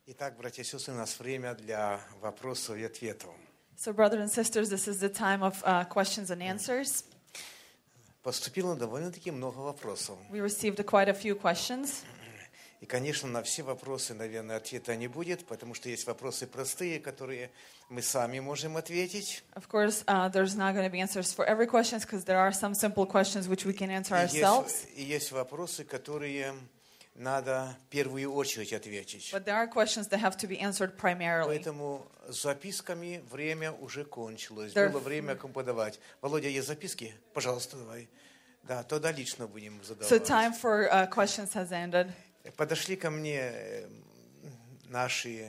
Итак, братья и сестры, у нас время для вопросов и ответов. So, brothers and sisters, this is the time of questions and answers. Поступило довольно-таки много вопросов. We received quite a few questions. И, конечно, на все вопросы, наверное, ответа не будет, потому что есть вопросы простые, которые мы сами можем ответить. Of course, there's not going to be answers for every question because there are some simple questions which we can answer ourselves. И есть вопросы, которые надо в первую очередь ответить. But there are questions that have to be answered primarily. Поэтому с записками время уже кончилось. There- Было время кому подавать. Володя, есть записки? Пожалуйста, давай. Да, тогда лично будем задавать. So time for questions has ended. Подошли ко мне наши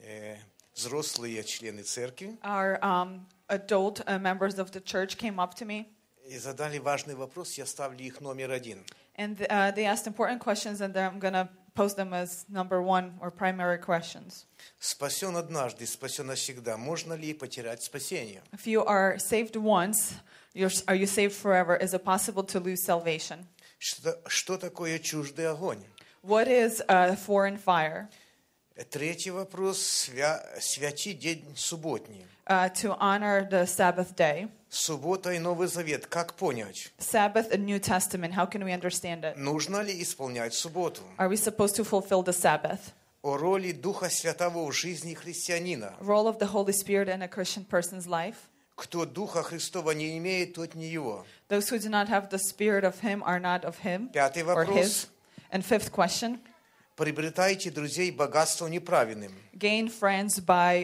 взрослые члены церкви Our adult members of the church came up to me и задали важный вопрос. Я ставлю их номер один. and they asked important questions, and I'm going to post them as number one or primary questions. Спасен однажды, спасен навсегда. Можно ли потерять спасение? If you are saved once, are you saved forever? Is it possible to lose salvation? Что такое чуждый огонь? What is a foreign fire? Третий вопрос. Святи день субботний. To honor the Sabbath day. Суббота и Новый Завет. Как понять? Sabbath and New Testament, how can we understand it? Нужно ли исполнять субботу? Are we supposed to fulfill the Sabbath? О роли Духа Святого в жизни христианина. Role of the Holy Spirit in a Christian person's life. Кто Духа Христова не имеет, тот не его. Those who do not have the Spirit of Him are not of Him Пятый or вопрос. His. And fifth question, Приобретайте друзей богатством неправедным. gain friends by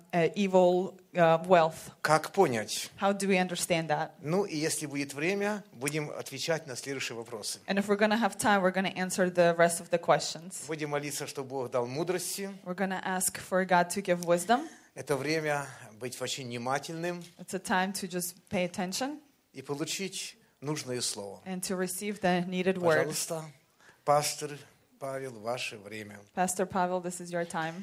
evil wealth. Как понять? How do we understand that? Ну и если будет время, будем отвечать на следующие вопросы. And if we're going to have time, we're going to answer the rest of the questions. Будем молиться, чтобы Бог дал мудрости. We're going to ask for God to give wisdom. Это время быть очень внимательным It's a time to just pay attention и получить нужное слово. and to receive the needed word. Пожалуйста, пастор Павел, ваше время. Pastor Pavel, this is your time.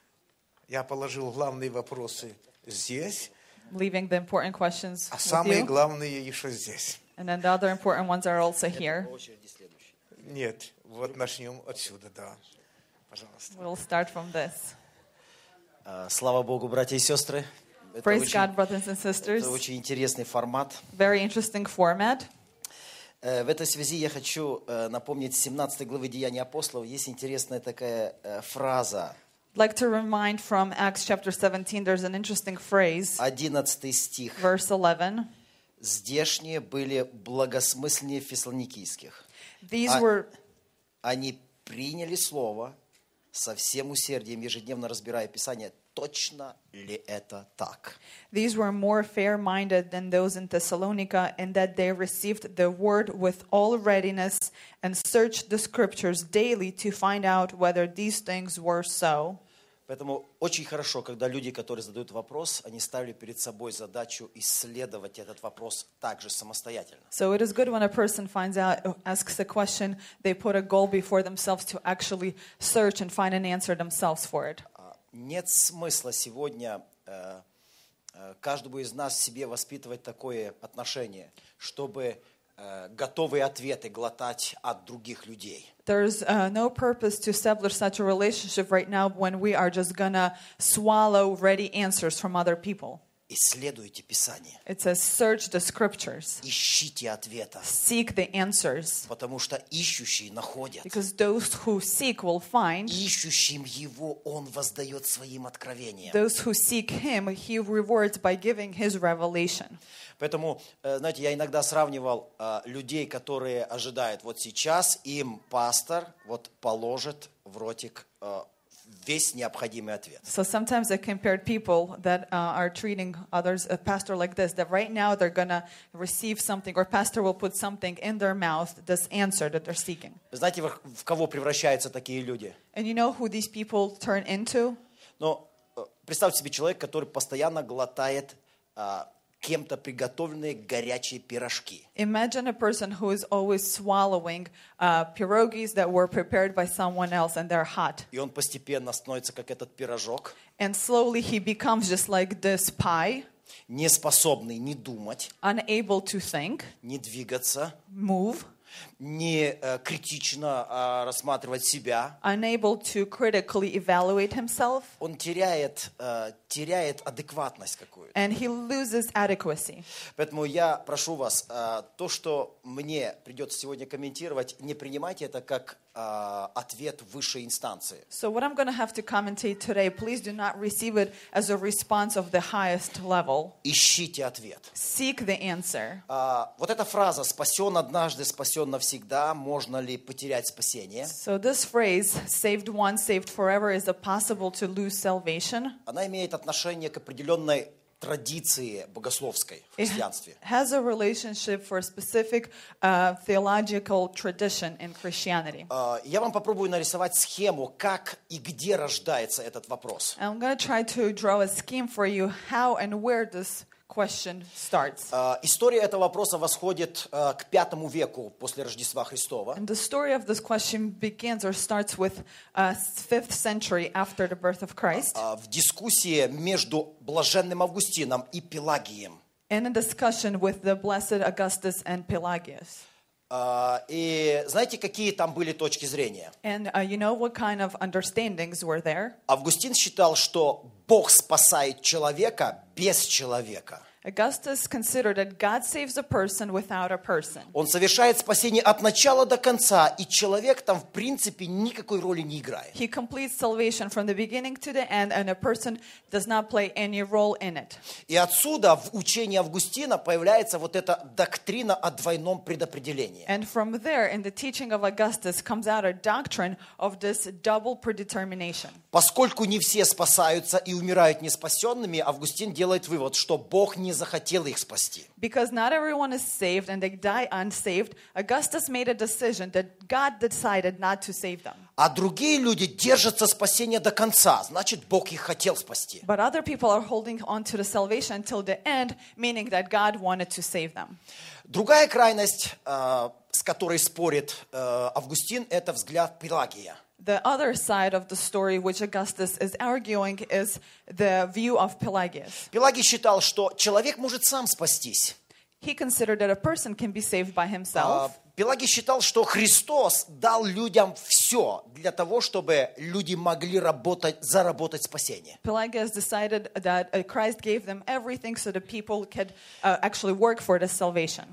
Я положил главные вопросы здесь, Leaving the important questions а with самые you. главные еще здесь. And then the other important ones are also here. Нет, вот начнем отсюда, да. Пожалуйста. We'll start from this. Слава Богу, братья и сестры. Это Praise God, brothers and это sisters. очень интересный формат. Very interesting format. В этой связи я хочу напомнить 17 главы Деяний апостолов. Есть интересная такая фраза. I'd like to remind from Acts chapter 17, there's an interesting phrase, 11 стих. verse 11. «Здешние были благосмысленнее фессалоникийских». These were Они приняли слово со всем усердием, ежедневно разбирая Писание, точно ли это так. These were more fair-minded than those in Thessalonica, in that they received the word with all readiness and searched the scriptures daily to find out whether these things were so. Поэтому очень хорошо, когда люди, которые задают вопрос, они ставили перед собой задачу исследовать этот вопрос также самостоятельно. So it is good when a person asks a question, they put a goal before themselves to actually search and find an answer themselves for it. Нет смысла сегодня каждому из нас в себе воспитывать такое отношение, чтобы готовые ответы глотать от других людей. There's no purpose to establish such a relationship right now when we are just gonna swallow ready answers from other people. Исследуйте Писание. It says, search the scriptures, Ищите ответа, seek the answers, потому что ищущие находят. because those who seek will find. Ищущим Его Он воздает своим откровением. Those who seek Him, He rewards by giving His revelation. Поэтому, знаете, я иногда сравнивал людей, которые ожидают, вот сейчас им пастор вот положит в ротик весь необходимый ответ. So sometimes I compared people that are treating others, a pastor like this, that right now they're going to receive something, or pastor will put something in their mouth, this answer that they're seeking. Знаете, в кого превращаются такие люди? And you know who these people turn into? Но представьте себе человека, который постоянно глотает кем-то приготовленные горячие пирожки. Imagine a person who is always swallowing pierogies that were prepared by someone else and they're hot. И он постепенно становится как этот пирожок, And slowly he becomes just like this pie, не способный ни думать, unable to think, ни двигаться. move. не критично рассматривать себя. unable to critically evaluate himself, Он теряет адекватность какую-то. and he loses adequacy. Поэтому я прошу вас, то, что мне придется сегодня комментировать, не принимайте это как ответ высшей инстанции. So what I'm going to have to commentate today, please do not receive it as a response of the highest level. Ищите ответ. Seek the answer. Вот эта фраза «спасен однажды, спасен навсегда», можно ли потерять спасение? So this phrase, saved once, saved forever, is it possible to lose salvation? Она имеет отношение к определенной традиции богословской в It христианстве. has a relationship for a specific theological tradition in Christianity. Я вам попробую нарисовать схему, как и где рождается этот вопрос. I'm going to try to draw a scheme for you how and where this question starts. История этого вопроса восходит к V веку после Рождества Христова. And the story of this question begins or starts with 5th century after the birth of Christ. В дискуссии между блаженным Августином и Пелагием. In a discussion with the blessed Augustus and Pelagius. И знаете, какие там были точки зрения? And you know what kind of understandings were there? Августин считал, что Бог спасает человека без человека. Augustus considered that God saves a person without a person. Он совершает спасение от начала до конца, и человек там в принципе никакой роли не играет. He completes salvation from the beginning to the end, and a person does not play any role in it. И отсюда в учении Августина появляется вот эта доктрина о двойном предопределении. And from there, in the teaching of Augustus, comes out a doctrine of this double predetermination. Поскольку не все спасаются и умирают неспасенными, Августин делает вывод, что Бог не захотел их спасти. Because not everyone is saved and they die unsaved, Augustus made a decision that God decided not to save them. А другие люди держатся спасения до конца, значит, Бог их хотел спасти. But other people are holding on to the salvation until the end, meaning that God wanted to save them. Другая крайность, с которой спорит Августин, это взгляд Пелагия. The other side of the story which Augustus is arguing is the view of Pelagius. Пелагий считал, что человек может сам спастись. He considered that a person can be saved by himself. Пелагий считал, что Христос дал людям все для того, чтобы люди могли заработать спасение. Pelagius decided that Christ gave them everything so that people could actually work for the salvation.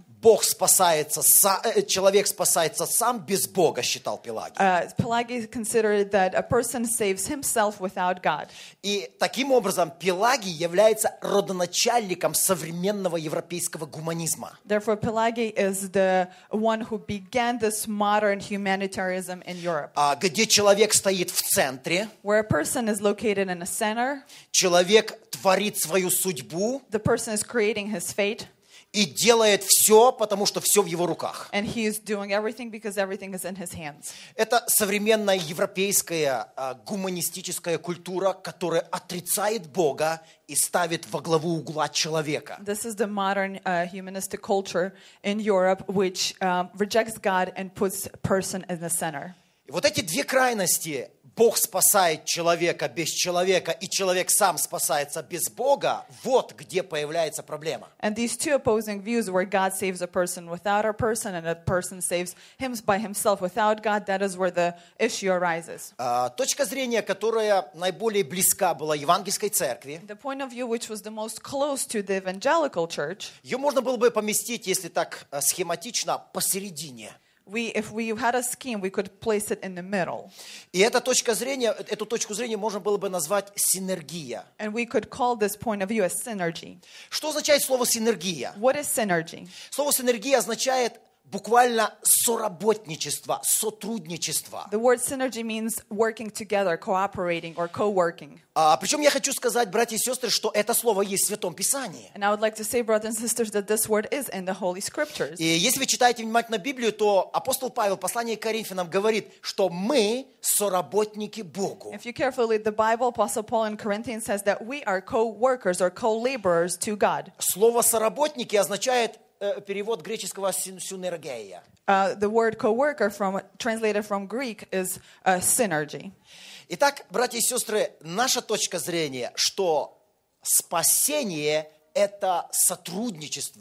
Человек спасается сам без Бога, считал Пелагий. Pelagius considered that a person saves himself without God. И таким образом Пелагий является родоначальником современного европейского гуманизма. Therefore, Pelagius is the one who began this modern humanitarianism in Europe, где человек стоит в центре, where a person is located in a center, человек творит свою судьбу, the person is creating his fate, и делает все, потому что все в его руках. and he is doing everything because everything is in his hands. Это современная европейская гуманистическая культура, которая отрицает Бога и ставит во главу угла человека. This is the modern humanistic culture in Europe, which rejects God and puts person in the center. И вот эти две крайности, Бог спасает человека без человека, и человек сам спасается без Бога, вот где появляется проблема. And these two opposing views where God saves a person without a person and a person saves him by himself without God, that is where the issue arises. Точка зрения, которая наиболее близка была евангельской церкви, The point of view which was the most close to the evangelical church, ее можно было бы поместить, если так схематично, посередине. if we had a scheme, we could place it in the middle. И эту точку зрения можно было бы назвать синергия. And we could call this point of view as synergy. Что означает слово синергия? What is synergy? Слово синергия означает буквально соработничество, сотрудничество. The word synergy means working together, cooperating or co-working. Причем я хочу сказать, братья и сестры, что это слово есть в Святом Писании. And I would like to say, brothers and sisters, that this word is in the Holy Scriptures. И если вы читаете внимательно Библию, то апостол Павел в послании к Коринфянам говорит, что мы соработники Богу. If you carefully read the Bible, Apostle Paul in Corinthians says that we are co-workers or co-laborers to God. Слово «соработники» означает перевод греческого «синергия». The word co-worker, translated from Greek, is synergy. Итак, братья и сестры, наша точка зрения, что спасение – это сотрудничество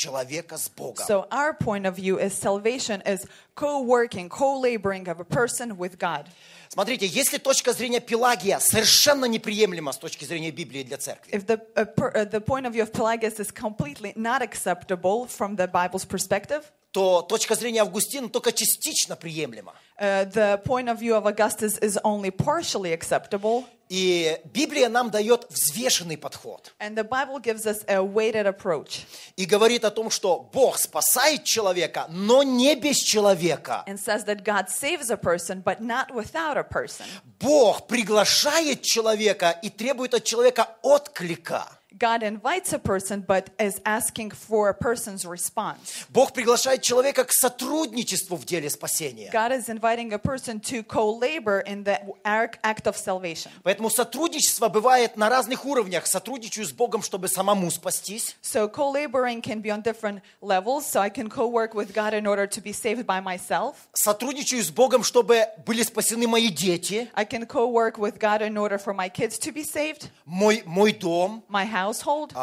человека с Богом. So our point of view is salvation is co-working, co-laboring of a person with God. Смотрите, если точка зрения Пелагия совершенно неприемлема с точки зрения Библии для церкви, If the point of view of Pelagius is completely not acceptable from the Bible's perspective, то точка зрения Августина только частично приемлема. the point of view of Augustus is only partially acceptable. И Библия нам дает взвешенный подход. And the Bible gives us a weighted approach И говорит о том, что Бог спасает человека, но не без человека. and says that God saves a person, but not without a person. Бог приглашает человека и требует от человека отклика. God invites a person, but is asking for a person's response. Бог приглашает человека к сотрудничеству в деле спасения. God is inviting a person to co-labor in the act of salvation. Поэтому сотрудничество бывает на разных уровнях. Сотрудничаю с Богом, чтобы самому спастись. So co-laboring can be on different levels. So I can co-work with God in order to be saved by myself. Сотрудничаю с Богом, чтобы были спасены мои дети, I can co-work with God in order for my kids to be saved, мой дом, my household,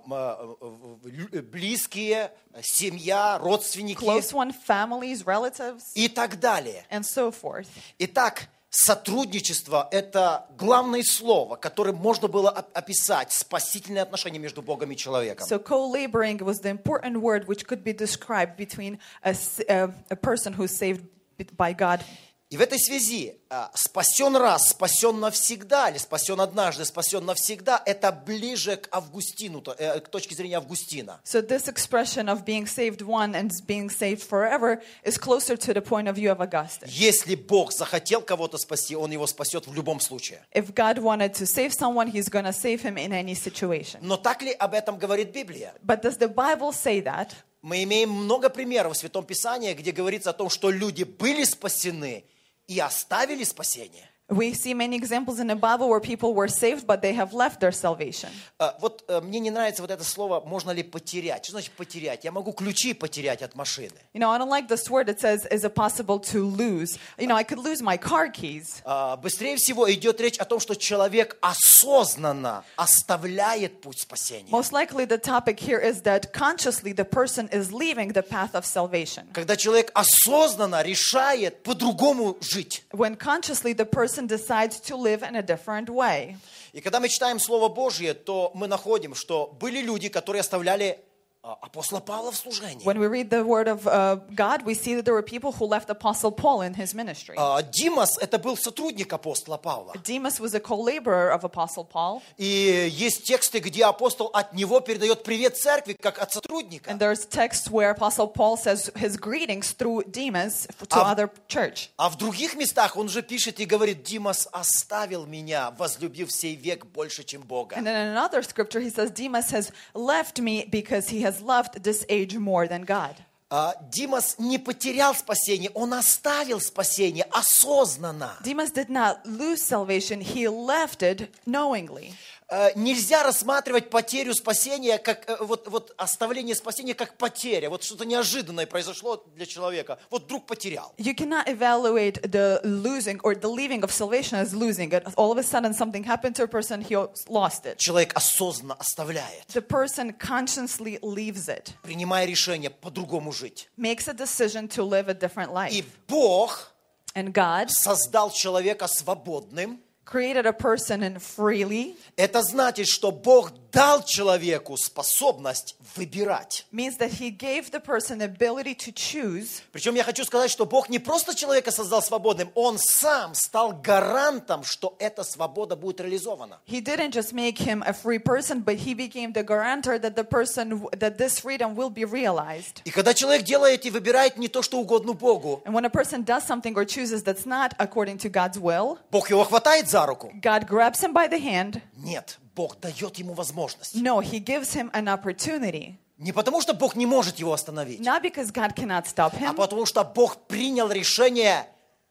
близкие, семья, родственники close one, families, relatives, и так далее. and so forth. Итак, сотрудничество – это главное слово, которым можно было описать спасительные отношения между Богом и человеком. So co-laboring was the important word which could be described between a person who's saved by God. И в этой связи спасен раз, спасен навсегда, или спасен однажды, спасен навсегда – это ближе к Августину, к точке зрения Августина. So this expression of being saved one and being saved forever is closer to the point of view of Augustine. Если Бог захотел кого-то спасти, Он его спасет в любом случае. If God wanted to save someone, He's going to save him in any situation. Но так ли об этом говорит Библия? But does the Bible say that? Мы имеем много примеров в Святом Писании, где говорится о том, что люди были спасены и оставили спасение. We see many examples in the Bible where people were saved, but they have left their salvation. Вот мне не нравится вот это слово «можно ли потерять». Что значит потерять? Я могу ключи потерять от машины. You know, I don't like this word that says, is it possible to lose? You know, I could lose my car keys. Быстрее всего идет речь о том, что человек осознанно оставляет путь спасения. Most likely the topic here is that consciously the person is leaving the path of salvation. Когда человек осознанно решает по-другому жить. When consciously the person decides to live in a different way. И когда мы читаем Слово Божье, то мы находим, что были люди, которые оставляли апостола Павла в служении. When we read the word of God, we see that there were people who left Apostle Paul in his ministry. Димас – это был сотрудник апостола Павла. Demas was a co-laborer of Apostle Paul. И есть тексты, где апостол от него передает привет церкви, как от сотрудника. And there's texts where Apostle Paul says his greetings through Demas to other church. А в других местах он же пишет и говорит: «Димас оставил меня, возлюбив сей век больше, чем Бога». And then in another scripture he says, Demas has left me because he has loved this age more than God. Димас не потерял спасение, он оставил спасение осознанно. Demas did not lose salvation, he left it knowingly. Нельзя рассматривать потерю спасения, как вот оставление спасения как потеря. Вот что-то неожиданное произошло для человека. Вот вдруг потерял. You cannot evaluate the losing or the leaving of salvation as losing it. All of a sudden something happened to a person, he lost it. Человек осознанно оставляет, The person consciously leaves it, принимая решение по-другому жить. makes a decision to live a different life. И Бог And God создал человека свободным. created a person and freely. Это значит, что Бог дал человеку способность выбирать. Means that he gave the person the ability to choose. Причем я хочу сказать, что Бог не просто человека создал свободным, Он сам стал гарантом, что эта свобода будет реализована. He didn't just make him a free person, but he became the guarantor that this freedom will be realized. И когда человек делает и выбирает не то, что угодно Богу, And when a person does something or chooses that's not according to God's will, Бог его хватает за руку? God grabs him by the hand. Нет, Бог дает ему возможность. No, he gives him an opportunity. Не потому, что Бог не может его остановить, Not because God cannot stop а him, потому, что Бог принял решение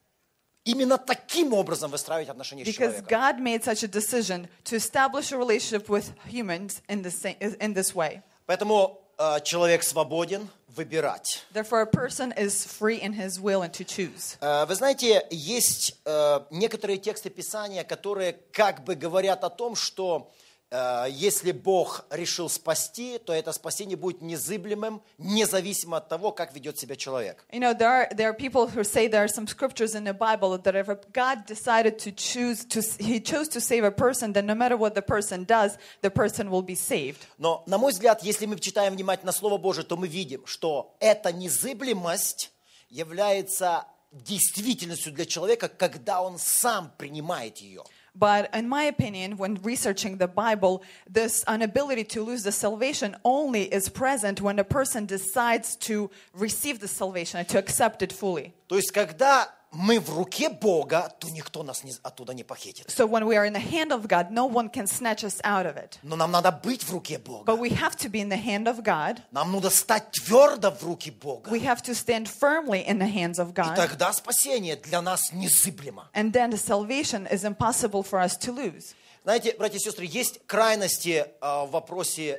именно таким образом выстраивать отношения с because человеком. God made such a decision to establish a relationship with humans in this way. Поэтому человек свободен выбирать. Therefore, a person is free in his will and to choose. Вы знаете, есть некоторые тексты Писания, которые как бы говорят о том, что если Бог решил спасти, то это спасение будет незыблемым, независимо от того, как ведет себя человек. You know, there are people who say there are some scriptures in the Bible that if God decided He chose to save a person, then no matter what the person does, the person will be saved. Но, на мой взгляд, если мы читаем внимательно Слово Божие, то мы видим, что эта незыблемость является действительностью для человека, когда он сам принимает ее. But in my opinion, when researching the Bible, this inability to lose the salvation only is present when a person decides to receive the salvation and to accept it fully. То есть, когда мы в руке Бога, то никто нас оттуда не похитит. So when we are in the hand of God, no one can snatch us out of it. Но нам надо быть в руке Бога. But we have to be in the hand of God. Нам надо стать твердо в руки Бога. We have to stand firmly in the hands of И God. тогда спасение для нас незыблемо. And then the salvation is impossible for us to lose. Знаете, братья и сестры, есть крайности в вопросе,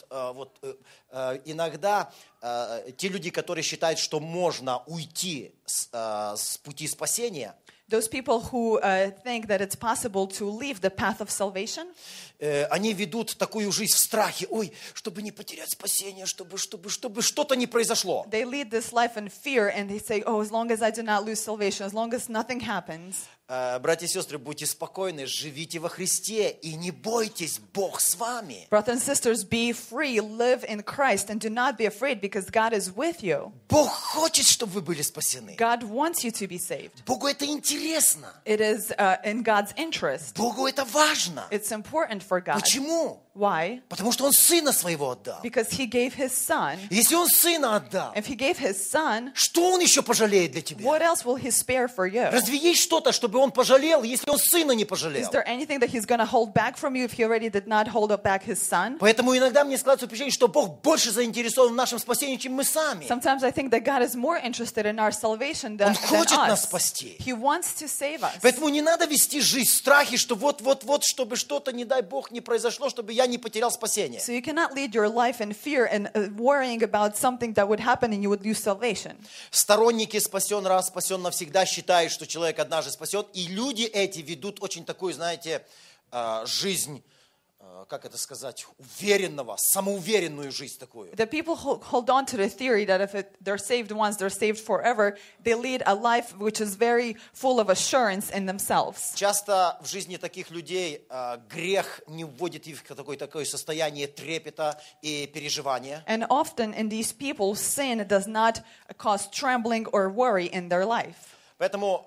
иногда те люди, которые считают, что можно уйти с пути спасения, Those people who think that it's possible to leave the path of salvation, они ведут такую жизнь в страхе, ой, чтобы не потерять спасение, чтобы что-то не произошло. they lead this life in fear and they say, oh, as long as I do not lose salvation, as long as nothing happens. Братья и сестры, будьте спокойны, живите во Христе и не бойтесь, Бог с вами. Brothers and sisters, be free, live in Christ, and do not be afraid because God is with you. Бог хочет, чтобы вы были спасены. God wants you to be saved. Богу это интересно. It is in God's interest. Богу это важно. It's important for God. Почему? Why? Потому что Он Сына Своего отдал. Because He gave His Son. Если Он Сына отдал, If He gave His Son, что Он еще пожалеет для тебя? what else will He spare for you? Разве есть что-то, чтобы Он пожалел, если Он Сына не Is пожалел? there anything that He's going to hold back from you if He already did not hold back His Son? Поэтому иногда мне складывается впечатление, что Бог больше заинтересован в нашем спасении, чем мы сами. Sometimes I think that God is more interested in our salvation than Он хочет нас us. спасти. He wants to save us. Поэтому не надо вести жизнь в страхе, что вот, чтобы что-то, не дай Бог, не произошло, чтобы я не потерял спасение. So you cannot lead your life in fear and worrying about something that would happen and you would lose salvation. Сторонники спасен раз, спасен навсегда считают, что человек однажды спасен. И люди эти ведут очень такую, знаете, жизнь, как это сказать, уверенного, самоуверенную жизнь такую. The people hold on to the theory that if they're saved once, they're saved forever. They lead a life which is very full of assurance in themselves. Часто в жизни таких людей грех не вводит их в такое состояние трепета и переживания. And often in these people, sin does not cause trembling or worry in their life. Поэтому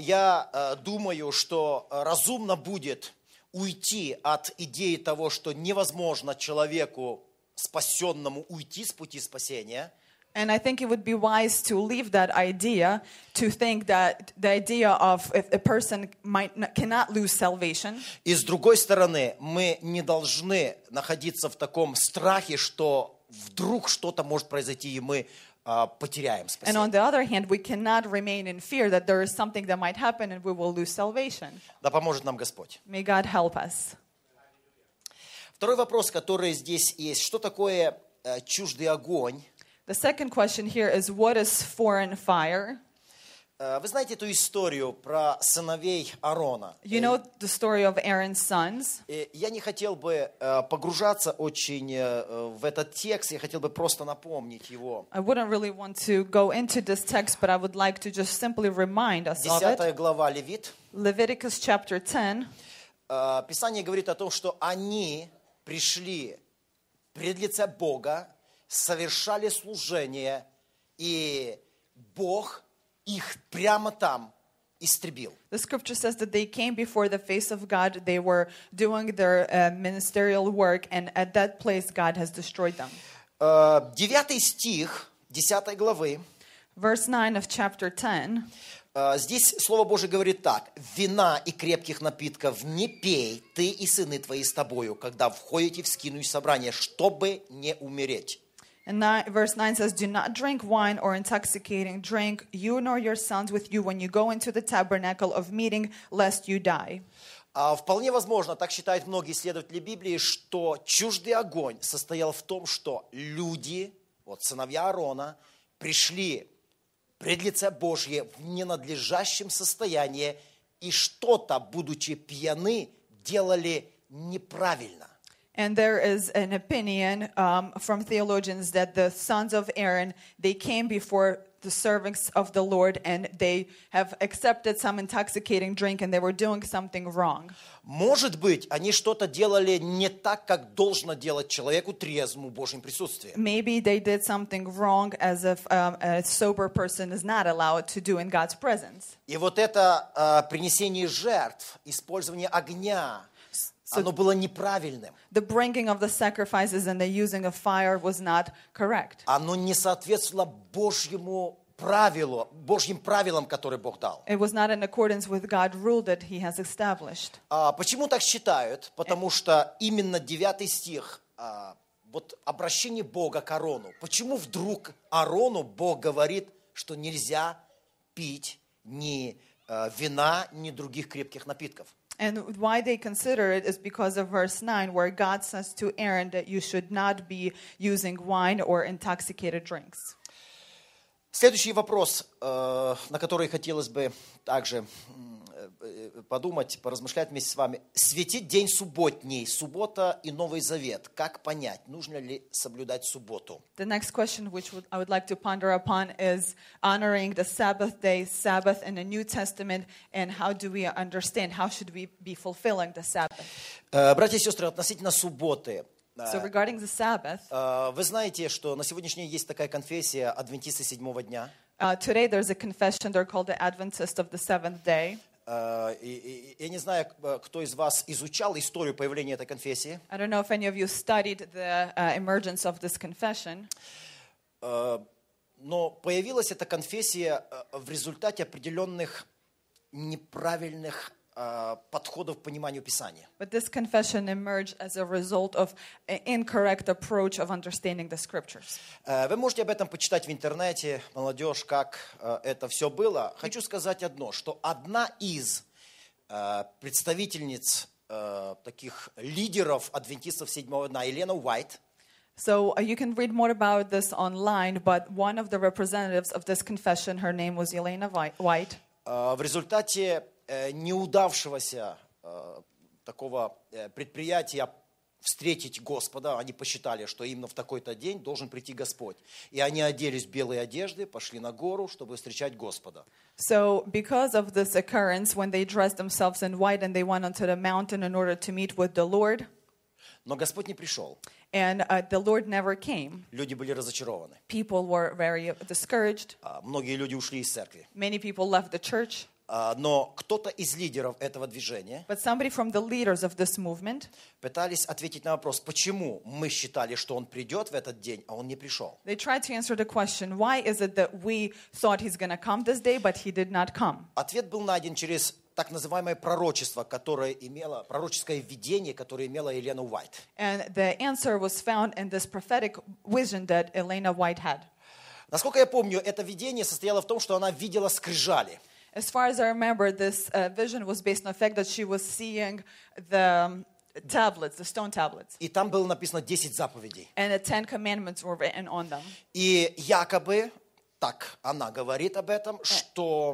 я думаю, что разумно будет уйти от идеи того, что невозможно человеку спасенному уйти с пути спасения. And I think it would be wise to leave that idea, to think that the idea of if a person cannot lose salvation. И с другой стороны, мы не должны находиться в таком страхе, что вдруг что-то может произойти, и мы потеряем And on спасение. the other hand, we cannot remain in fear that there is something that might happen and we will lose salvation. Да поможет нам Господь. May God help us. Второй вопрос, который здесь есть. Что такое чуждый огонь? The second question here is, what is foreign fire? Вы знаете эту историю про сыновей Аарона? You know the story of Aaron's sons. Я не хотел бы погружаться очень в этот текст, я хотел бы просто напомнить его. I wouldn't really want to go into this text, but I would like to just simply remind us of it. 10 глава Левит. Leviticus chapter 10. Писание говорит о том, что они пришли пред лице Бога, совершали служение, и Бог их прямо там истребил. The scripture says that they came before the face of God. They were doing their ministerial work, and at that place God has destroyed them. 9 стих 10 главы. Verse 9 of chapter 10. Здесь Слово Божие говорит так. «Вина и крепких напитков не пей, ты и сыны твои с тобою, когда входите в скинию собрания, чтобы не умереть». And verse 9 says, do not drink wine or intoxicating drink, you nor your sons with you when you go into the tabernacle of meeting, lest you die. Вполне возможно, так считают многие исследователи Библии, что чуждый огонь состоял в том, что люди, вот сыновья Аарона, пришли пред лице Божье в ненадлежащем состоянии и что-то, будучи пьяны, делали неправильно. And there is an opinion from theologians that the sons of Aaron, they came before the servants of the Lord and they have accepted some intoxicating drink and they were doing something wrong. Может быть, они что-то делали не так, как должно делать человеку трезвому в Божьем присутствии. Maybe they did something wrong as if a sober person is not allowed to do in God's presence. И вот это принесение жертв, использование огня, оно было неправильным. The bringing of the sacrifices and the using of fire was not correct. Оно не соответствовало Божьим правилам, которые Бог дал. It was not in accordance with God's rule that he has established. Почему так считают? Потому что именно 9 стих, вот обращение Бога к Аарону. Почему вдруг Аарону Бог говорит, что нельзя пить ни вина, ни других крепких напитков? And why they consider it is because of verse 9, where God says to Aaron that you should not be using wine or intoxicated drinks. Следующий вопрос, на который хотелось бы также подумать, поразмышлять вместе с вами. Светит день субботний, суббота и Новый Завет. Как понять, нужно ли соблюдать субботу? The next question which I would like to ponder upon is honoring the Sabbath day, Sabbath in the New Testament, and how do we understand, how should we be fulfilling the Sabbath? Братья и сестры, относительно субботы. So regarding the Sabbath, Вы знаете, что на сегодняшний день есть такая конфессия адвентисты седьмого дня. Today there's a confession, they're called the Adventists of the Seventh Day. Я не знаю, кто из вас изучал историю появления этой конфессии. I don't know if any of you studied the emergence of this confession. Но появилась эта конфессия в результате определенных неправильных подходов к пониманию Писания. But this confession emerged as a result of an incorrect approach of understanding the scriptures. Вы можете об этом почитать в интернете, молодежь, как это все было. Хочу сказать одно, что одна из представительниц таких лидеров адвентистов седьмого дня, Елена Уайт, So you can read more about this online, but one of the representatives of this confession, her name was Elena White. В результате неудавшегося такого предприятия встретить Господа, они посчитали, что именно в такой-то день должен прийти Господь. И они оделись в белые одежды, пошли на гору, чтобы встречать Господа. So because of this occurrence, when they dressed themselves in white and they went onto the mountain in order to meet with the Lord, Но Господь не пришел. and the Lord never came. Люди были разочарованы. People were very discouraged. Многие люди ушли из церкви. Many people left the church. Но кто-то из лидеров этого движения But somebody from the leaders of this movement, пытались ответить на вопрос, почему мы считали, что он придет в этот день, а он не пришел. they tried to answer the question, why is it that we thought he's going to come this day, but he did not come? Ответ был найден через так называемое пророчество, пророческое видение, которое имела Елена Уайт. And the answer was found in this prophetic vision that Elena White had. Насколько я помню, это видение состояло в том, что она видела скрижали. As far as I remember, this vision was based on the fact that she was seeing the tablets, the stone tablets. И там было написано 10 заповедей. And the 10 commandments were written on them. И якобы, так она говорит об этом, что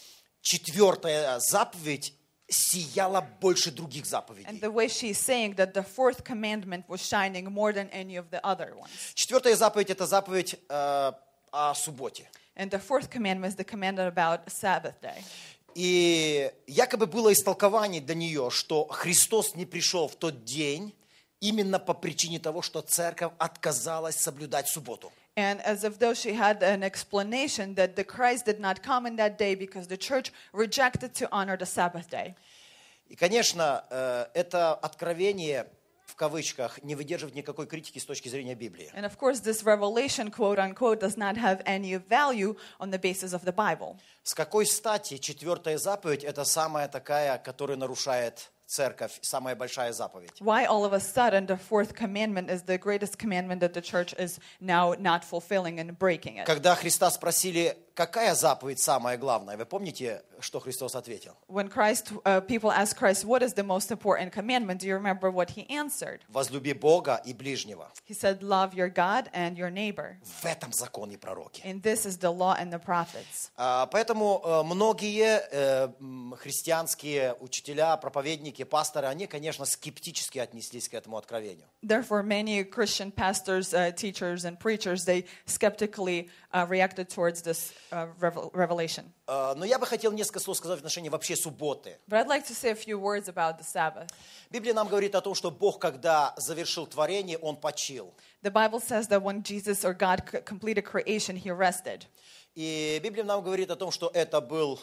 4-я заповедь сияла больше других And заповедей. the way she's saying that the 4th commandment was shining more than any of the other ones. 4-я заповедь – это заповедь о субботе. And the 4th commandment is the commandment about Sabbath day. И якобы было истолкование для нее, что Христос не пришел в тот день именно по причине того, что церковь отказалась соблюдать субботу. And as if though she had an explanation that the Christ did not come in that day because the church rejected to honor the Sabbath day. И, конечно, это откровение, в кавычках, не выдерживает никакой критики с точки зрения Библии. And of course, this revelation, quote unquote, does not have any value on the basis of the Bible. С какой стати 4-я заповедь – это самая такая, которая нарушает церковь, самая большая заповедь? Why all of a sudden the 4th commandment is the greatest commandment that the church is now not fulfilling and breaking it? Когда Христа спросили, какая заповедь самая главная, вы помните, что Христос ответил? When people asked Christ, what is the most important commandment? Do you remember what he answered? Возлюби Бога и ближнего. He said, love your God and your neighbor. В этом закон и пророки. And this is the law and the prophets. Поэтому многие христианские учителя, проповедники проповедники, пасторы, они, конечно, скептически отнеслись к этому откровению. Therefore, many Christian pastors, teachers, and preachers, they skeptically reacted towards this revelation. Но я бы хотел несколько слов сказать в отношении вообще субботы. But I'd like to say a few words about the Sabbath. Библия нам говорит о том, что Бог, когда завершил творение, Он почил. The Bible says that when Jesus or God completed creation, he rested. И Библия нам говорит о том, что это был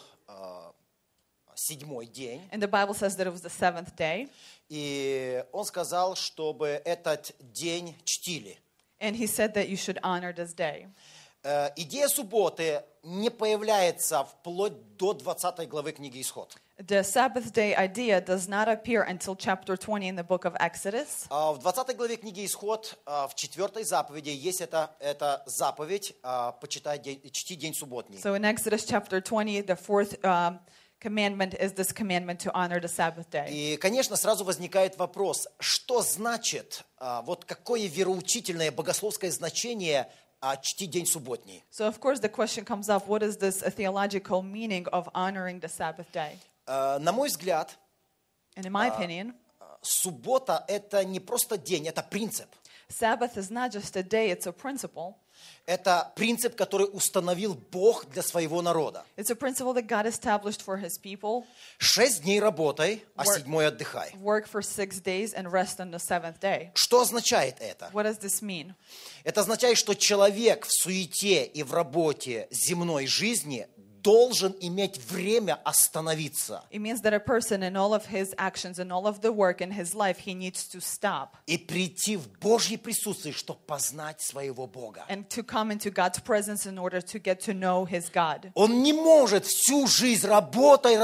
седьмой день. And the Bible says that it was the seventh day. И Он сказал, чтобы этот день чтили. And he said that you should honor this day. Идея субботы не появляется вплоть до 20 главы книги «Исход». The Sabbath day idea does not appear until chapter 20 in the book of Exodus. В 20 главе книги «Исход» в 4 заповеди есть эта заповедь «Чти день субботний». So in Exodus chapter 20, the fourth commandment is this commandment to honor the Sabbath day. И, конечно, сразу возникает вопрос, что значит, вот какое вероучительное богословское значение «чти день субботний». So of course the question comes up, what is this theological meaning of honoring the Sabbath day? На мой взгляд, And in my opinion, суббота – это не просто день, это принцип. Sabbath is not just a day, it's a principle. Это принцип, который установил Бог для своего народа. It's a principle that God established for his people. 6 дней работай, а 7-й отдыхай. Work for 6 days and rest on the seventh day. Что означает это? What does this mean? Это означает, что человек в суете и в работе земной жизни должен иметь время остановиться It means that a person in all of his actions and all of the work in his life, he needs to stop и прийти в Божье присутствие, чтобы познать своего Бога. and to come into God's presence in order to get to know his God. Он не может всю жизнь работай,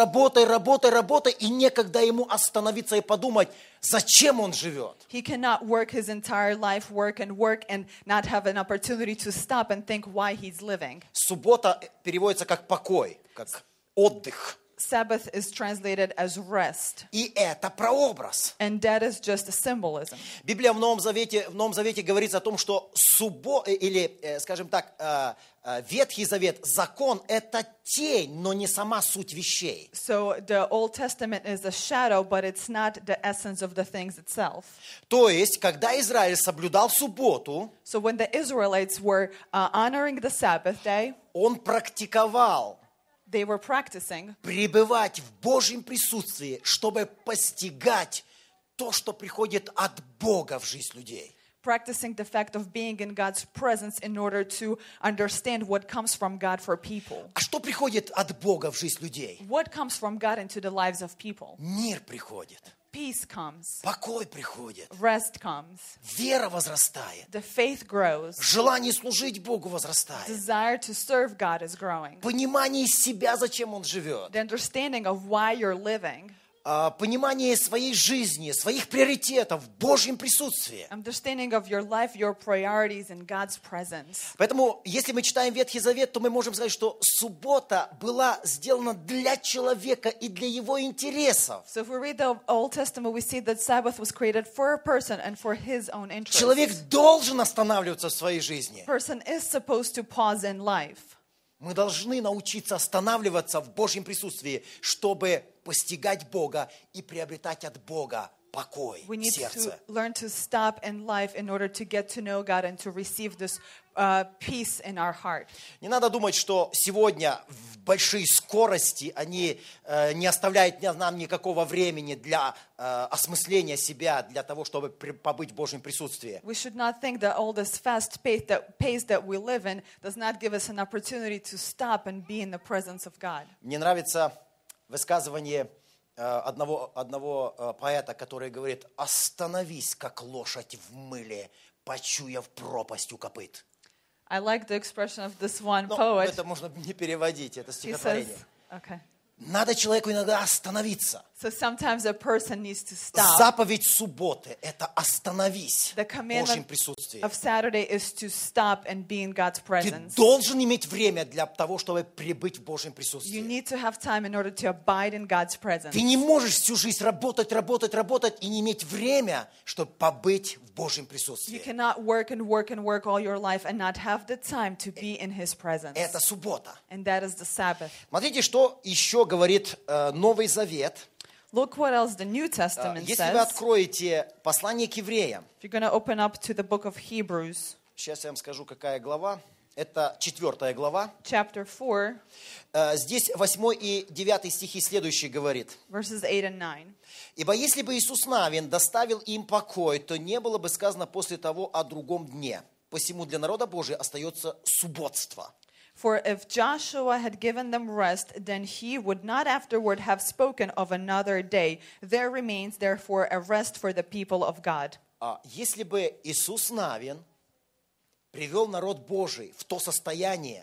и некогда ему остановиться и подумать, зачем он живет. He cannot work his entire life, work and not have an opportunity to stop and think why he's living. Суббота переводится как покой, как отдых. Sabbath is translated as rest, И это прообраз. and that is just a symbolism. Библия в Новом Завете говорится о том, что скажем так, Ветхий Завет, закон – это тень, но не сама суть вещей. So the Old Testament is a shadow, but it's not the essence of the things itself. То есть, когда Израиль соблюдал субботу, So when the Israelites were honoring the Sabbath day, он практиковал they were practicing пребывать в Божьем присутствии, чтобы постигать то, что приходит от Бога в жизнь людей. practicing the fact of being in God's presence in order to understand what comes from God for people. А что приходит от Бога в жизнь людей? What comes from God into the lives of people? Мир приходит, Peace comes, покой приходит, rest comes, вера возрастает, the faith grows, желание служить Богу возрастает, desire to serve God is growing, понимание себя, зачем он живет, the understanding of why you're living, понимание своей жизни, своих приоритетов в Божьем присутствии. understanding of your life, your priorities in God's presence. Поэтому, если мы читаем Ветхий Завет, то мы можем сказать, что суббота была сделана для человека и для его интересов. So if we read the Old Testament, we see that Sabbath was created for a person and for his own interests. Человек должен останавливаться в своей жизни. Person is supposed to pause in life. Мы должны научиться останавливаться в Божьем присутствии, чтобы постигать Бога и приобретать от Бога покой We в need сердце. to learn to stop in life in order to get to know God and to receive this peace in our heart. Не надо думать, что сегодня в большой скорости они не оставляют нам никакого времени для осмысления себя, для того, чтобы побыть в Божьем присутствии. We should not think that all this fast pace that we live in does not give us an opportunity to stop and be in the presence of God. Мне нравится высказывание одного поэта, который говорит: «Остановись, как лошадь в мыле, почуяв пропасть у копыт». I like the expression of this one Но poet. это можно не переводить, это He says, стихотворение. okay. Надо человеку иногда остановиться. So sometimes a person needs to stop. Заповедь субботы – это остановись The в Божьем commandment присутствии. of Saturday is to stop and be in God's Ты presence. должен иметь время для того, чтобы пребыть в Божьем You присутствии. need to have time in order to abide in God's presence. Ты не можешь всю жизнь работать и не иметь время, чтобы побыть в Божьем You присутствии. cannot work all your life and not have the time to be in His presence. Это суббота. And that is the Sabbath. Смотрите, что еще говорит Новый Завет. Look what else the New Testament Если вы says. откроете послание к евреям, If you're going to open up to the book of Hebrews, сейчас я вам скажу, какая глава. Это 4 глава. chapter 4, Здесь 8 и 9 стихи следующий говорит. verses 8 and 9. «Ибо если бы Иисус Навин доставил им покой, то не было бы сказано после того о другом дне. Посему для народа Божия остается субботство». For if Joshua had given them rest, then he would not afterward have spoken of another day. There remains therefore a rest for the people of God. Если бы Иисус Навин привел народ Божий в то состояние,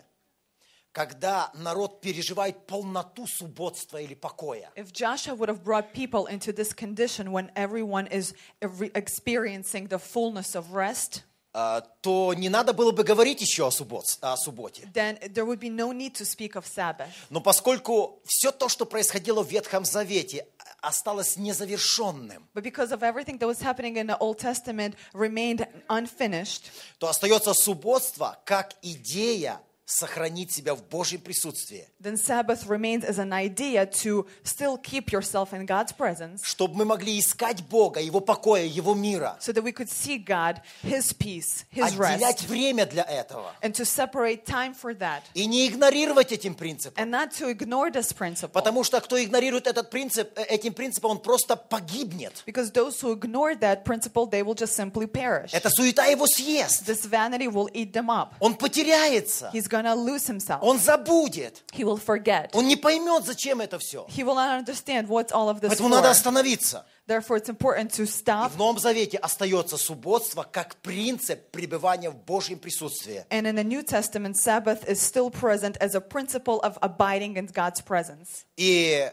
когда народ переживает полноту субботства или покоя, If Joshua would have brought people into this condition when everyone is experiencing the fullness of rest, то не надо было бы говорить еще о субботе. then there would be no need to speak of Sabbath. Но поскольку все то, что происходило в Ветхом Завете, осталось незавершенным, But because of everything that was happening in the Old Testament remained unfinished, то остается субботство как идея сохранить себя в Божьем присутствии, then Sabbath remains as an idea to still keep yourself in God's presence чтобы мы могли искать Бога, Его покоя, Его мира, so that we could see God, His peace, His отделять rest, время для этого and to separate time for that и не игнорировать этим принципом. and not to ignore this principle. Потому что кто игнорирует этот принцип, этим принципом, он просто погибнет. Because those who ignore that principle, they will just simply perish. Эта суета его съест. This vanity will eat them up. Он потеряется. He's going to lose himself. Он забудет. He will forget. Он не поймет, зачем это все. He will not understand what's all of this Поэтому надо for. остановиться. Therefore, it's important to И stop. в Новом Завете остается субботство как принцип пребывания в Божьем присутствии. And in the New Testament, Sabbath is still present as a principle of abiding in God's presence. И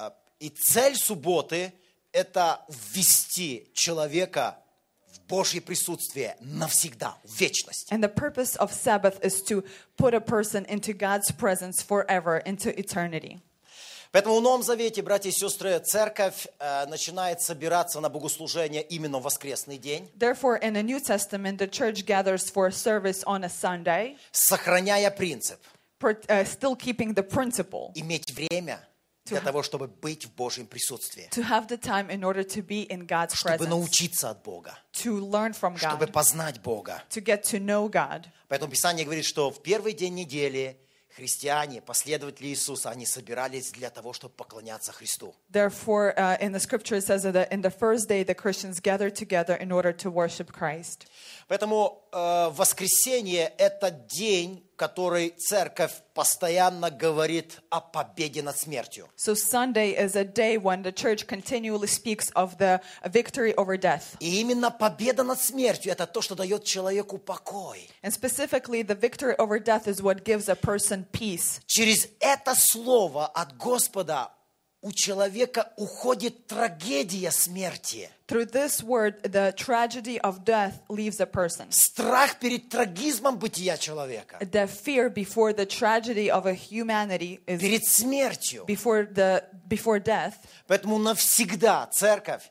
цель субботы – это ввести человека в Божье присутствие навсегда, в вечность. And the purpose of Sabbath is to put a person into God's presence forever, into eternity. Поэтому в Новом Завете, братья и сестры, церковь начинает собираться на богослужение именно в воскресный день, Therefore, in the New Testament, the church gathers for a service on a Sunday, сохраняя принцип, still keeping the principle иметь время для того, чтобы быть в Божьем присутствии, to have the time in order to be in God's чтобы presence, научиться от Бога, to learn from чтобы God, познать Бога. to get to know God. Поэтому Писание говорит, что в первый день недели христиане, последователи Иисуса, они собирались для того, чтобы поклоняться Христу. Therefore, in the scripture it says that in the first day the Christians gathered together in order to worship Christ. Поэтому воскресенье – это день, который церковь постоянно говорит о победе над смертью. So Sunday is a day when the church continually speaks of the victory over death. И именно победа над смертью – это то, что дает человеку покой. And specifically, the victory over death is what gives a person peace. Через это слово от Господа у человека уходит трагедия смерти. Through this word, the tragedy of death leaves a person. Страх перед трагизмом бытия человека. The fear before the tragedy of a humanity is Перед смертью. before death. Поэтому навсегда церковь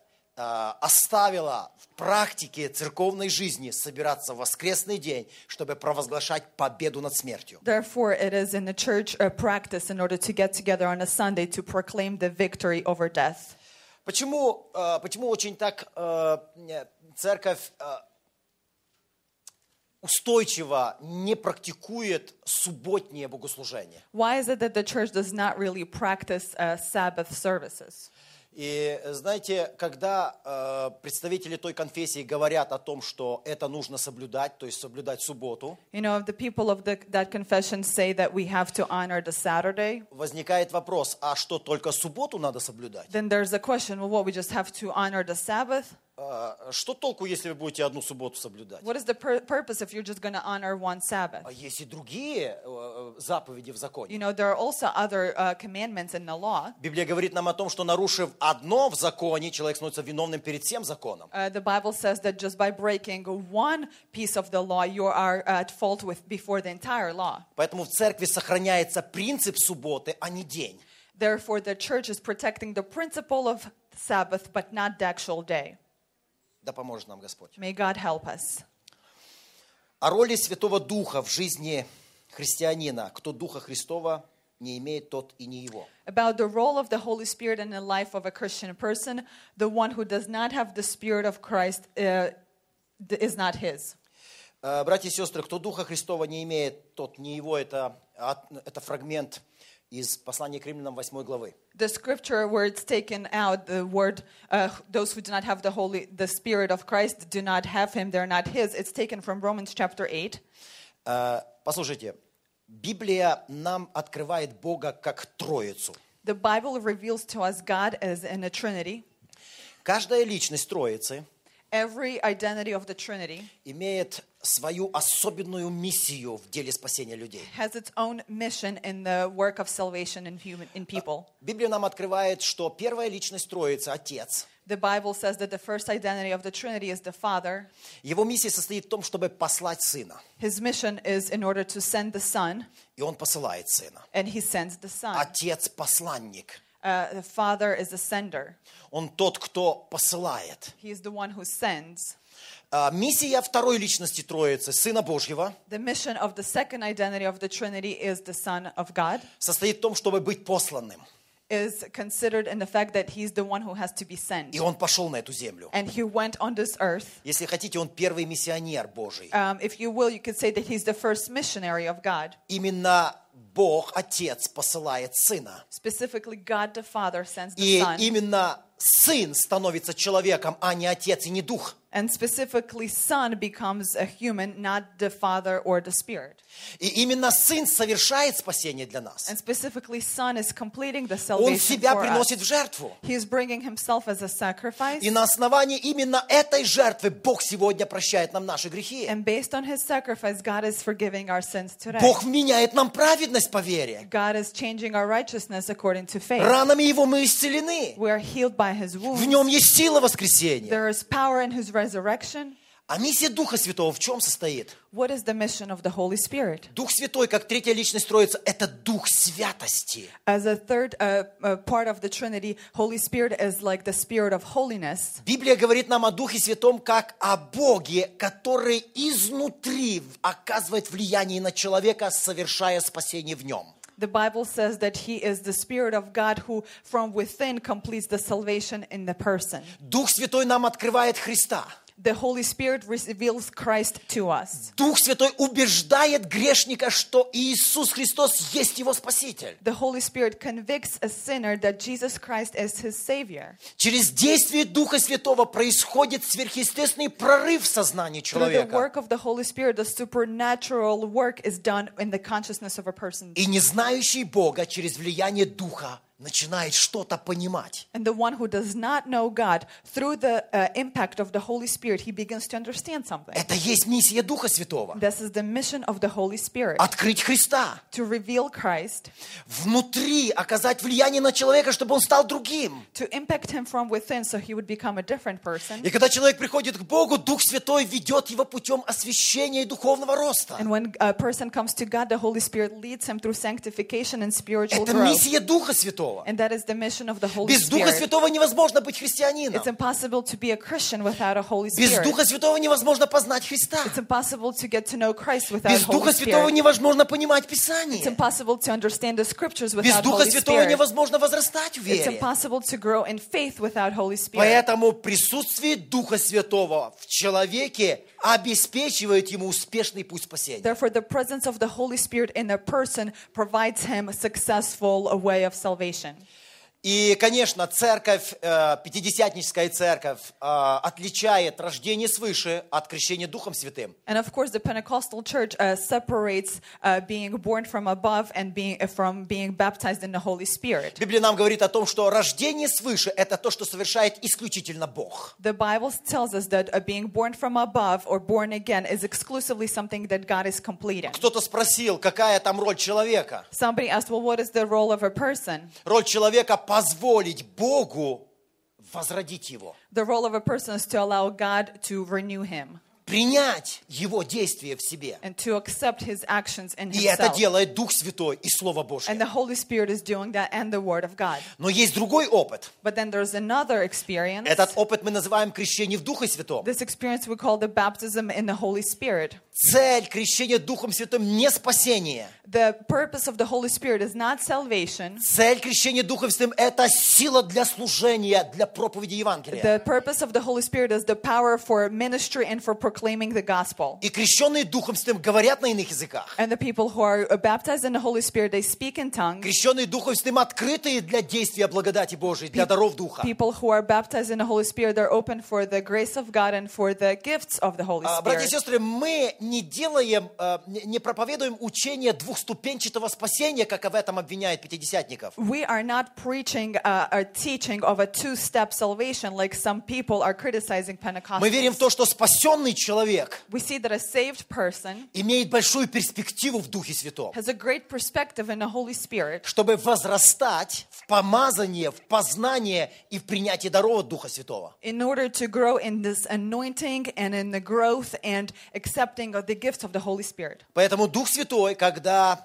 оставила в практике церковной жизни собираться в воскресный день, чтобы провозглашать победу над смертью. Therefore, it is in the church practice in order to get together on a Sunday to proclaim the victory over death. Почему очень так церковь устойчиво не практикует субботние богослужения? Why is it that the church does not really practice Sabbath services? И знаете, когда представители той конфессии говорят о том, что это нужно соблюдать, то есть соблюдать субботу, You know, if the people of that confession say that we have to honor the Saturday, возникает вопрос, а что, только субботу надо соблюдать? then there's a question, well, what, we just have to honor the Sabbath? Что толку, если вы будете одну субботу соблюдать? What is the purpose if you're just going to honor one Sabbath? А есть и другие заповеди в законе. You know, there are also other commandments in the law. Библия говорит нам о том, что нарушив одно в законе, человек становится виновным перед всем законом. The Bible says that just by breaking one piece of the law, you are at fault before the entire law. Поэтому в церкви сохраняется принцип субботы, а не день. Therefore, the church is protecting the principle of Sabbath, but not the actual day. Да поможет нам Господь. May God help us. О роли Святого Духа в жизни христианина. Кто Духа Христова не имеет, тот и не его. About the role of the Holy Spirit in the life of a Christian person, the one who does not have the Spirit of Christ is not his. Братья и сестры, кто Духа Христова не имеет, тот не его. Это фрагмент из послания к Римлянам 8 главы. The scripture where it's taken out, the word, those who do not have the Spirit of Christ do not have him, they're not his. It's taken from Romans chapter 8. Послушайте, Библия нам открывает Бога как Троицу. The Bible reveals to us God as in a Trinity. Каждая личность Троицы Every identity of the Trinity имеет свою особенную миссию в деле спасения людей. has its own mission in the work of salvation in people. Библия нам открывает, что первая личность Троицы, Отец, The Bible says that the first identity of the Trinity is the Father. его миссия состоит в том, чтобы послать Сына. His mission is in order to send the Son, И Он посылает Сына. and he sends the Son. Отец – посланник. The Father is the sender. Он тот, кто посылает. He is the one who sends. Миссия второй личности Троицы, Сына Божьего, The mission of the second identity of the Trinity is the Son of God, состоит в том, чтобы быть посланным. is considered in the fact that he's the one who has to be sent. И Он пошел на эту землю. And he went on this earth. Если хотите, Он первый миссионер Божий. If you will, you could say that he's the first missionary of God. Именно Бог, Отец, посылает Сына. Specifically, God the Father sends the И Son. именно Сын становится человеком, а не Отец и не Дух. And specifically, Son becomes a human, not the Father or the Spirit. И именно Сын совершает спасение для нас. And specifically, Son is completing the Он salvation себя for us. приносит в жертву. He is bringing himself as a sacrifice. И на основании именно этой жертвы Бог сегодня прощает нам наши грехи. And based on his sacrifice, God is forgiving our sins today. Бог вменяет нам праведность по вере. God is changing our righteousness according to faith. Ранами Его мы исцелены. We are healed by his В wounds. Нем есть сила воскресения. There is power in his resurrection. А миссия Духа Святого в чем состоит? What is the mission of the Holy Spirit? Дух Святой, как третья личность Троицы, это Дух святости. As a third part of the Trinity, Holy Spirit is like the Spirit of holiness. Библия говорит нам о Духе Святом как о Боге, который изнутри оказывает влияние на человека, совершая спасение в нем. The Bible says that he is the Spirit of God who from within completes the salvation in the person. Дух Святой нам открывает Христа. The Holy Spirit reveals Christ to us. Дух Святой убеждает грешника, что Иисус Христос есть его Спаситель. The Holy Spirit convicts a sinner that Jesus Christ is his Savior. Через действие Духа Святого происходит сверхъестественный прорыв в сознании Through the человека. work of the Holy Spirit, the supernatural work is done in the consciousness of a person. И не знающий Бога через влияние Духа начинает что-то понимать. And the one who does not know God, through the impact of the Holy Spirit, he begins to understand something. Это есть миссия Духа Святого. This is the mission of the Holy Spirit, Открыть Христа. to reveal Christ, Внутри оказать влияние на человека, чтобы он стал другим. to impact him from within so he would become a different person. И когда человек приходит к Богу, Дух Святой ведет его путем освящения и духовного роста. And when a person comes to God, the Holy Spirit leads him through sanctification and spiritual Это growth. миссия Духа Святого. And that is the mission of the Holy Без Духа Spirit. Святого невозможно быть христианином. It's impossible to be a Christian without a Holy Без Spirit. Духа Святого невозможно познать Христа. It's impossible to get to know Christ without Без Духа Holy Святого Spirit. невозможно понимать It's Писание. impossible to understand the scriptures Без without Духа Holy Святого Spirit. невозможно возрастать в It's вере. impossible to grow in faith without Holy Spirit. Поэтому присутствие Духа Святого в человеке обеспечивает ему успешный путь спасения. Therefore, the presence of the Holy Spirit in a person provides him a successful way of salvation. И, конечно, церковь, пятидесятническая церковь отличает рождение свыше от крещения Духом Святым. And of course, the Pentecostal church separates being born from above and from being baptized in the Holy Spirit. Библия нам говорит о том, что рождение свыше – это то, что совершает исключительно Бог. The Bible tells us that being born from above or born again is exclusively something that God is completing. Кто-то спросил, какая там роль человека? Somebody asked, well, what is the role of a person? Роль человека – позволить Богу возродить его. The role of a person is to allow God to renew him. принять Его действия в себе. and to accept His actions in И это Himself. делает Дух Святой и Слово Божье. And the Holy Spirit is doing that and the Word of God. Но есть другой опыт. But then there's another experience. Этот опыт мы называем крещение в Духе Святом. This experience we call the baptism in the Holy Spirit. Цель крещения Духом Святым не спасение. The purpose of the Holy Spirit is not salvation. Цель крещения Духом Святым – это сила для служения, для проповеди Евангелия. The purpose of the Holy Spirit is the power for ministry and for proclaiming the gospel. И крещенные Духом Святым говорят на иных языках. And the people who are baptized in the Holy Spirit, they speak in tongues. Крещенные Духом Святым открытые для действия благодати Божией, для даров Духа. People who are baptized in the Holy Spirit, they're open for the grace of God and for the gifts of the Holy Братья и Spirit. сестры, мы не проповедуем учение двухступенчатого спасения, как в этом обвиняют пятидесятников. We are not preaching a teaching of a two-step salvation like some people are criticizing Мы верим в Pentecostals. то, что спасенный человек We see that a saved person имеет большую перспективу в Духе Святом, has a great perspective in the Holy Spirit чтобы возрастать в помазании, в познании и в принятии даров от Духа Святого. in order to grow in this anointing and in the growth and accepting of the gifts of the Holy Spirit. Поэтому Дух Святой, когда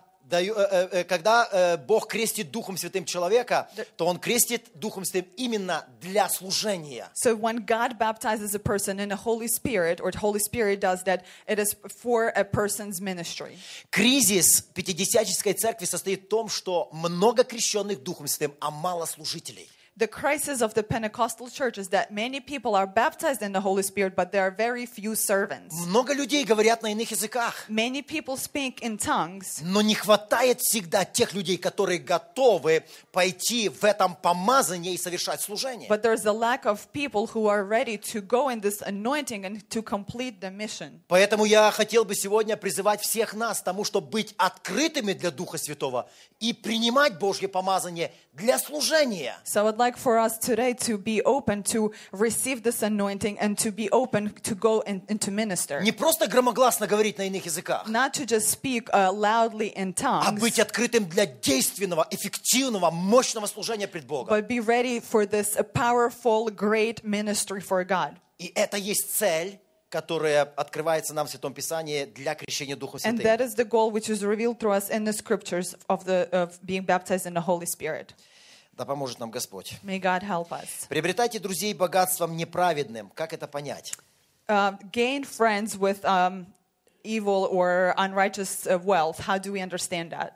Бог крестит Духом Святым человека, то Он крестит Духом Святым именно для служения. So when God baptizes a person in the Holy Spirit, or the Holy Spirit does that, it is for a person's ministry. Кризис Пятидесятнической церкви состоит в том, что много крещенных Духом Святым, а мало служителей. The crisis of the Pentecostal church is that many people are baptized in the Holy Spirit, but there are very few servants. Много людей говорят на иных языках, Many people speak in tongues, но не хватает всегда тех людей, которые готовы пойти в этом помазании и совершать служение. but there's a lack of people who are ready to go in this anointing and to complete the mission. Поэтому я хотел бы сегодня призывать всех нас к тому, чтобы быть открытыми для Духа Святого и принимать Божье помазание для служения. So I would like for us today to be open to receive this anointing and to be open to go and to minister. Не просто громогласно говорить на иных языках, Not to just speak loudly in а быть tongues, открытым для действенного, эффективного, мощного служения пред Богом. but be ready for this powerful, great ministry for God. И это есть цель, которая открывается нам в Святом Писании для крещения Духом And Святым. that is the goal which is revealed through us in the scriptures of being baptized in the Holy Spirit. Да поможет нам Господь. May God help us. Приобретайте друзей богатством неправедным. Как это понять? Gain friends with evil or unrighteous wealth. How do we understand that?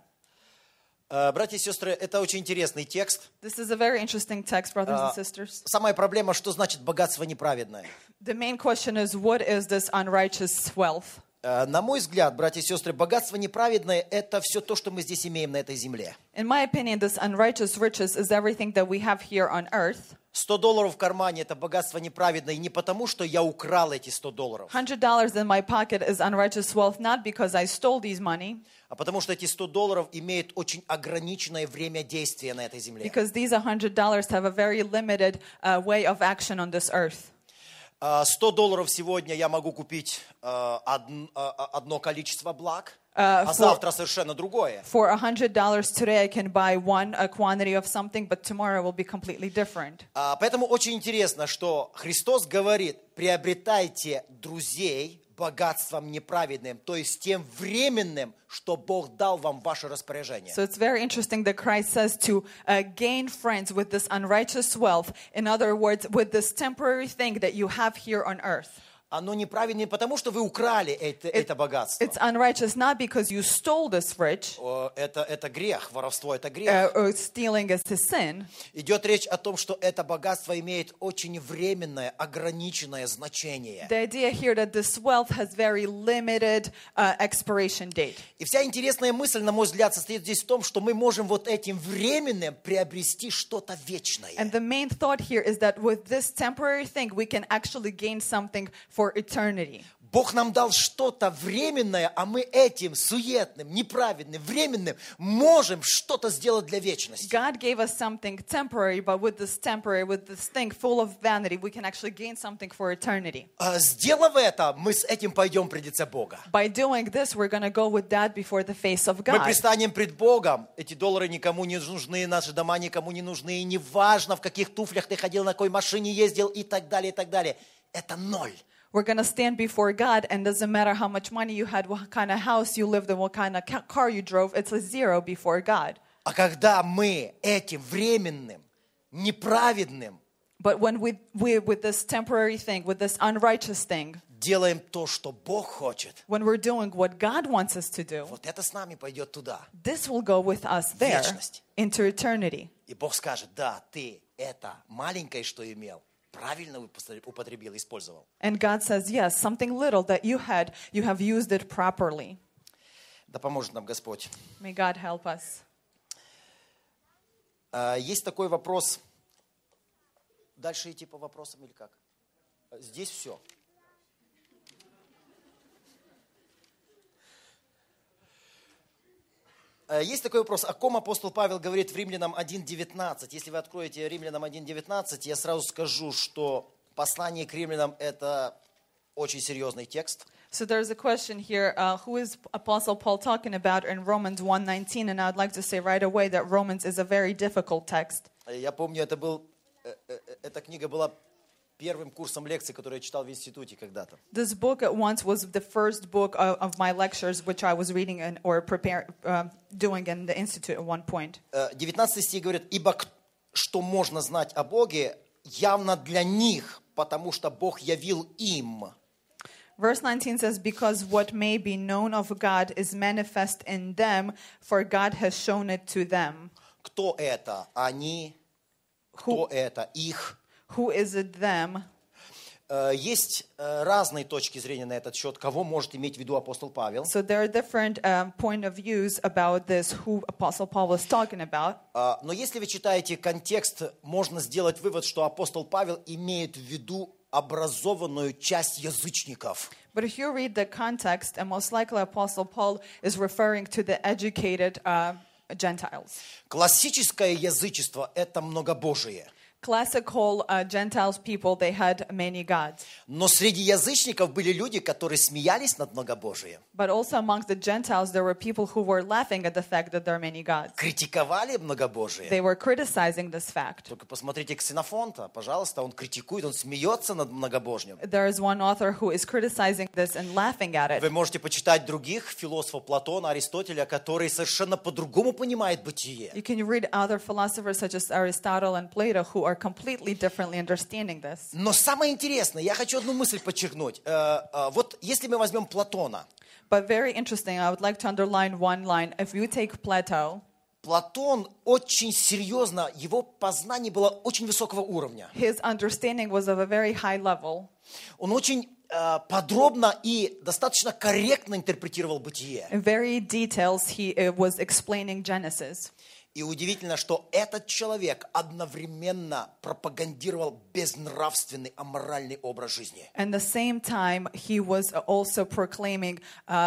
Братья и сестры, это очень интересный текст. This is a very interesting text, brothers and sisters. Самая проблема, что значит богатство неправедное? The main question is, what is this unrighteous wealth? На мой взгляд, братья и сестры, богатство неправедное – это все то, что мы здесь имеем на этой земле. In my opinion, this unrighteous riches is everything that we have here on earth. $100 в кармане – это богатство неправедное, и не потому, что я украл эти $100, $100 in my pocket is unrighteous wealth, not because I stole these money, а потому что эти $100 имеют очень ограниченное время действия на этой земле. because these $100 have a very limited way of action on this earth. $100 сегодня я могу купить одно количество благ, for- а завтра совершенно другое. For $100 today, I can buy a quantity of something, but tomorrow will be completely different. Поэтому очень интересно, что Христос говорит: приобретайте друзей богатством неправедным, то есть тем временным, что Бог дал вам в ваше распоряжение. So it's very interesting that Christ says to gain friends with this unrighteous wealth. In other words, with this temporary thing that you have here on earth. Оно неправедное не потому, что вы украли это богатство. It's unrighteous not because you stole this rich, Это грех, воровство – это грех. or stealing is a sin. Идет речь о том, что это богатство имеет очень временное, ограниченное значение. The idea here that this wealth has very limited expiration date. И вся интересная мысль, на мой взгляд, состоит здесь в том, что мы можем вот этим временным приобрести что-то вечное. And the main thought here is that with this temporary thing, we can actually gain something for eternity. Бог нам дал что-то временное, а мы этим суетным, неправедным, временным можем что-то сделать для вечности. God gave us something temporary, but with this thing full of vanity, we can actually gain something for eternity. Сделав это, мы с этим пойдем пред лице Бога. By doing this, we're going to go with that before the face of Мы God. предстанем пред Богом. Эти доллары никому не нужны, наши дома никому не нужны. И неважно, в каких туфлях ты ходил, на какой машине ездил и так далее, и так далее. Это ноль. We're going to stand before God, and doesn't matter how much money you had, what kind of house you lived in, what kind of car you drove, it's a zero before God. А когда мы этим временным, неправедным But when we with this temporary thing, with this unrighteous thing, делаем то, что Бог хочет, when we're doing what God wants us to do, вот это с нами пойдет туда. this will go with us there Вечность. into eternity. И Бог скажет, да, ты это маленькое, что имел, правильно употребил, использовал. And God says, yes, something little that you had, you have used it properly. Да поможет нам Господь. May God help us. Есть такой вопрос. Дальше идти по вопросам или как? Здесь все. Есть такой вопрос, о ком апостол Павел говорит в Римлянам 1:19. Если вы откроете Римлянам 1:19, я сразу скажу, что послание к Римлянам – это очень серьезный текст. So there's a question here, who is Apostle Paul talking about in Romans 1:19? And I'd like to say right away that Romans is a very difficult text. Я помню, эта книга была первым курсом лекций, который я читал в институте когда-то. This book at once was the first book of my lectures, which I was reading or doing in the institute at one point. 19 стих говорит, «Ибо что можно знать о Боге, явно для них, потому что Бог явил им». Verse 19 says, because what may be known of God is manifest in them, for God has shown it to them. Кто это? Они. Кто это? Их. Who is it them? Есть разные точки зрения на этот счет, кого может иметь в виду апостол Павел. So there are different point of views about this, who Apostle Paul was talking about. Но если вы читаете контекст, можно сделать вывод, что апостол Павел имеет в виду образованную часть язычников. But if you read the context, and most likely Apostle Paul is referring to the educated Gentiles. Классическое язычество – это многобожие. Classical Gentiles people, they had many gods. Но среди язычников были люди, которые смеялись над многобожием. But also amongst the Gentiles, there were people who were laughing at the fact that there are many gods. Критиковали многобожие. They were criticizing this fact. Только посмотрите Ксенофонта, пожалуйста, он критикует, он смеется над многобожием. There is one author who is criticizing this and laughing at it. Вы можете почитать других философов Платона, Аристотеля, которые совершенно по-другому понимают бытие. You can read other philosophers such as Aristotle and Plato who are completely differently understanding this. Но самое интересное, я хочу одну мысль подчеркнуть. Вот если мы возьмем Платона. But very interesting, I would like to underline one line. If you take Plato, Платон очень серьезно, его познание было очень высокого уровня. his understanding was of a very high level. Он очень подробно и достаточно корректно интерпретировал бытие. In very details, he was explaining Genesis. И удивительно, что этот человек одновременно пропагандировал безнравственный, аморальный образ жизни. At the same time, he was also proclaiming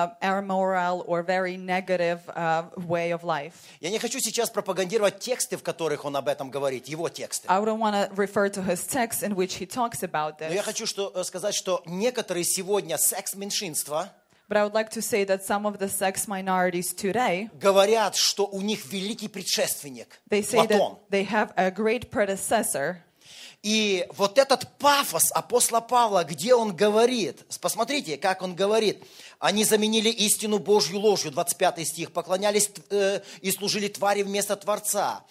amoral or very negative way of life. Я не хочу сейчас пропагандировать тексты, в которых он об этом говорит, его тексты. I don't want to refer to his text in which he talks about Но я this. хочу сказать, что некоторые сегодня секс-меньшинства But I would like to say that some of the sex minorities today, говорят, что у них великий предшественник, they say Платон. that they have a great predecessor. И вот этот пафос апостола Павла, где он говорит, посмотрите, как он говорит, они заменили истину Божью ложью, 25 стих, поклонялись и служили твари вместо Творца.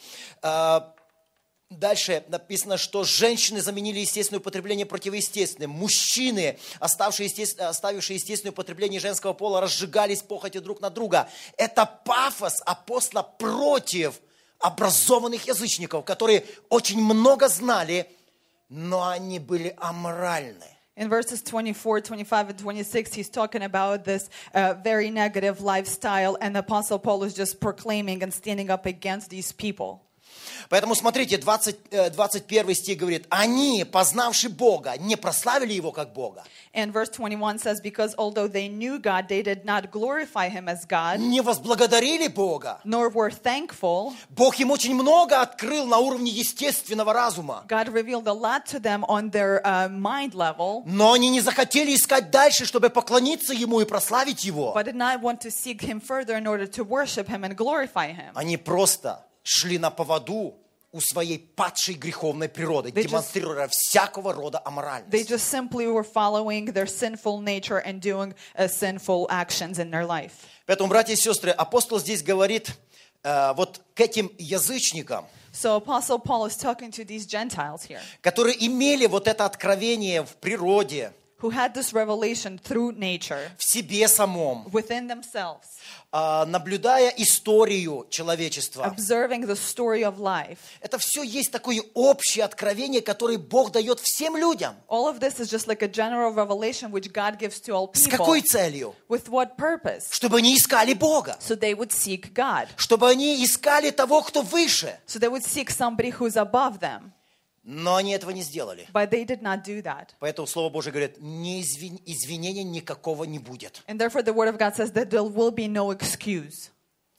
Дальше написано, что женщины заменили естественное употребление противоестественным. Мужчины, оставившие естественное употребление женского пола, разжигались похотью друг на друга. Это пафос апостола против образованных язычников, которые очень много знали, но они были аморальны. In verses 24, 25, and 26, he's talking about this very negative lifestyle, and the Apostle Paul is just proclaiming and standing up against these people. Поэтому смотрите, 21 стих говорит, они, познавши Бога, не прославили Его как Бога. And verse 21 says, because although they knew God, they did not glorify Him as God, Не возблагодарили Бога. nor were thankful. Бог им очень много открыл на уровне естественного разума. God revealed a lot to them on their mind level, Но они не захотели искать дальше, чтобы поклониться Ему и прославить Его. but did not want to seek Him further in order to worship Him and glorify Him. Они просто шли на поводу у своей падшей греховной природы, They just- демонстрируя всякого рода They аморальность. just simply were following their sinful nature and doing sinful actions in their life. Поэтому, братья и сестры, апостол здесь говорит вот к этим язычникам, So Apostle Paul is talking to these Gentiles here которые имели вот это откровение в природе, who had this revelation through nature в себе самом, within themselves, наблюдая историю человечества. observing the story of life. Это все есть такое общее откровение, которое Бог дает всем людям. All of this is just like a general revelation which God gives to all С people. какой целью? With what purpose? Чтобы они искали Бога. So they would seek God. Чтобы они искали того, кто выше. So they would seek somebody who's above them. Но они этого не сделали. But they did not do that. Поэтому Слово Божие говорит, извинения никакого не будет. And therefore the Word of God says that there will be no excuse.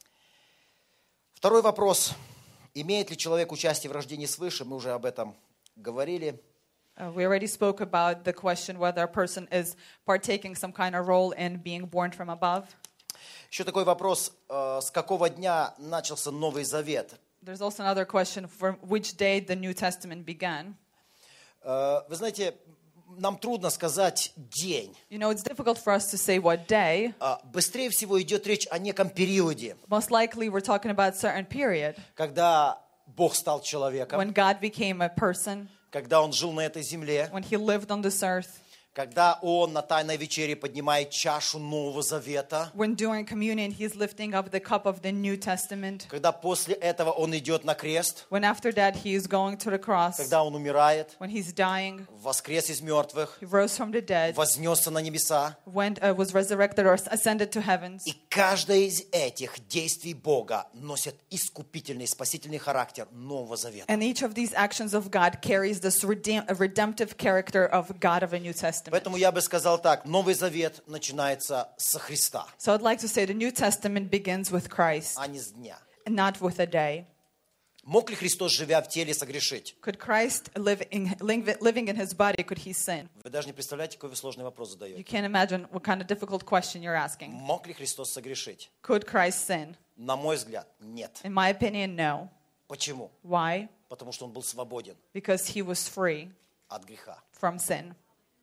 Второй вопрос. Имеет ли человек участие в рождении свыше? Мы уже об этом говорили. We already spoke about the question whether a person is partaking some kind of role in being born from above. Еще такой вопрос. С какого дня начался Новый Завет? There's also another question, from which day the New Testament began. Вы знаете, нам трудно сказать день. You know, it's difficult for us to say what day. Быстрее всего идет речь о неком периоде, Most likely we're talking about a certain period когда Бог стал человеком, when God became a person, когда Он жил на этой земле, when he lived on this earth, когда Он на Тайной вечере поднимает чашу Нового Завета, when during communion he's lifting up the cup of the New Testament, когда после этого Он идет на крест, when after that he is going to the cross, когда Он умирает, when he's dying, воскрес из мертвых, he rose from the dead, вознесся на небеса. was resurrected or ascended to heavens. И каждое из этих действий Бога носит искупительный, спасительный характер Нового Завета. And each of these actions of God carries this redemptive character of God of a New Testament. Поэтому я бы сказал так, Новый Завет начинается со Христа, So I'd like to say the New Testament begins with Christ, а не с дня. not with a day. Мог ли Христос, живя в теле, согрешить? Could Christ, living in his body, could he sin? Вы даже не представляете, какой вы сложный вопрос You задаете. can't imagine what kind of difficult question you're asking. Мог ли Христос согрешить? Could Christ sin? На мой взгляд, нет. In my opinion, no. Почему? Why? Потому что Он был свободен Because he was free от греха. from sin.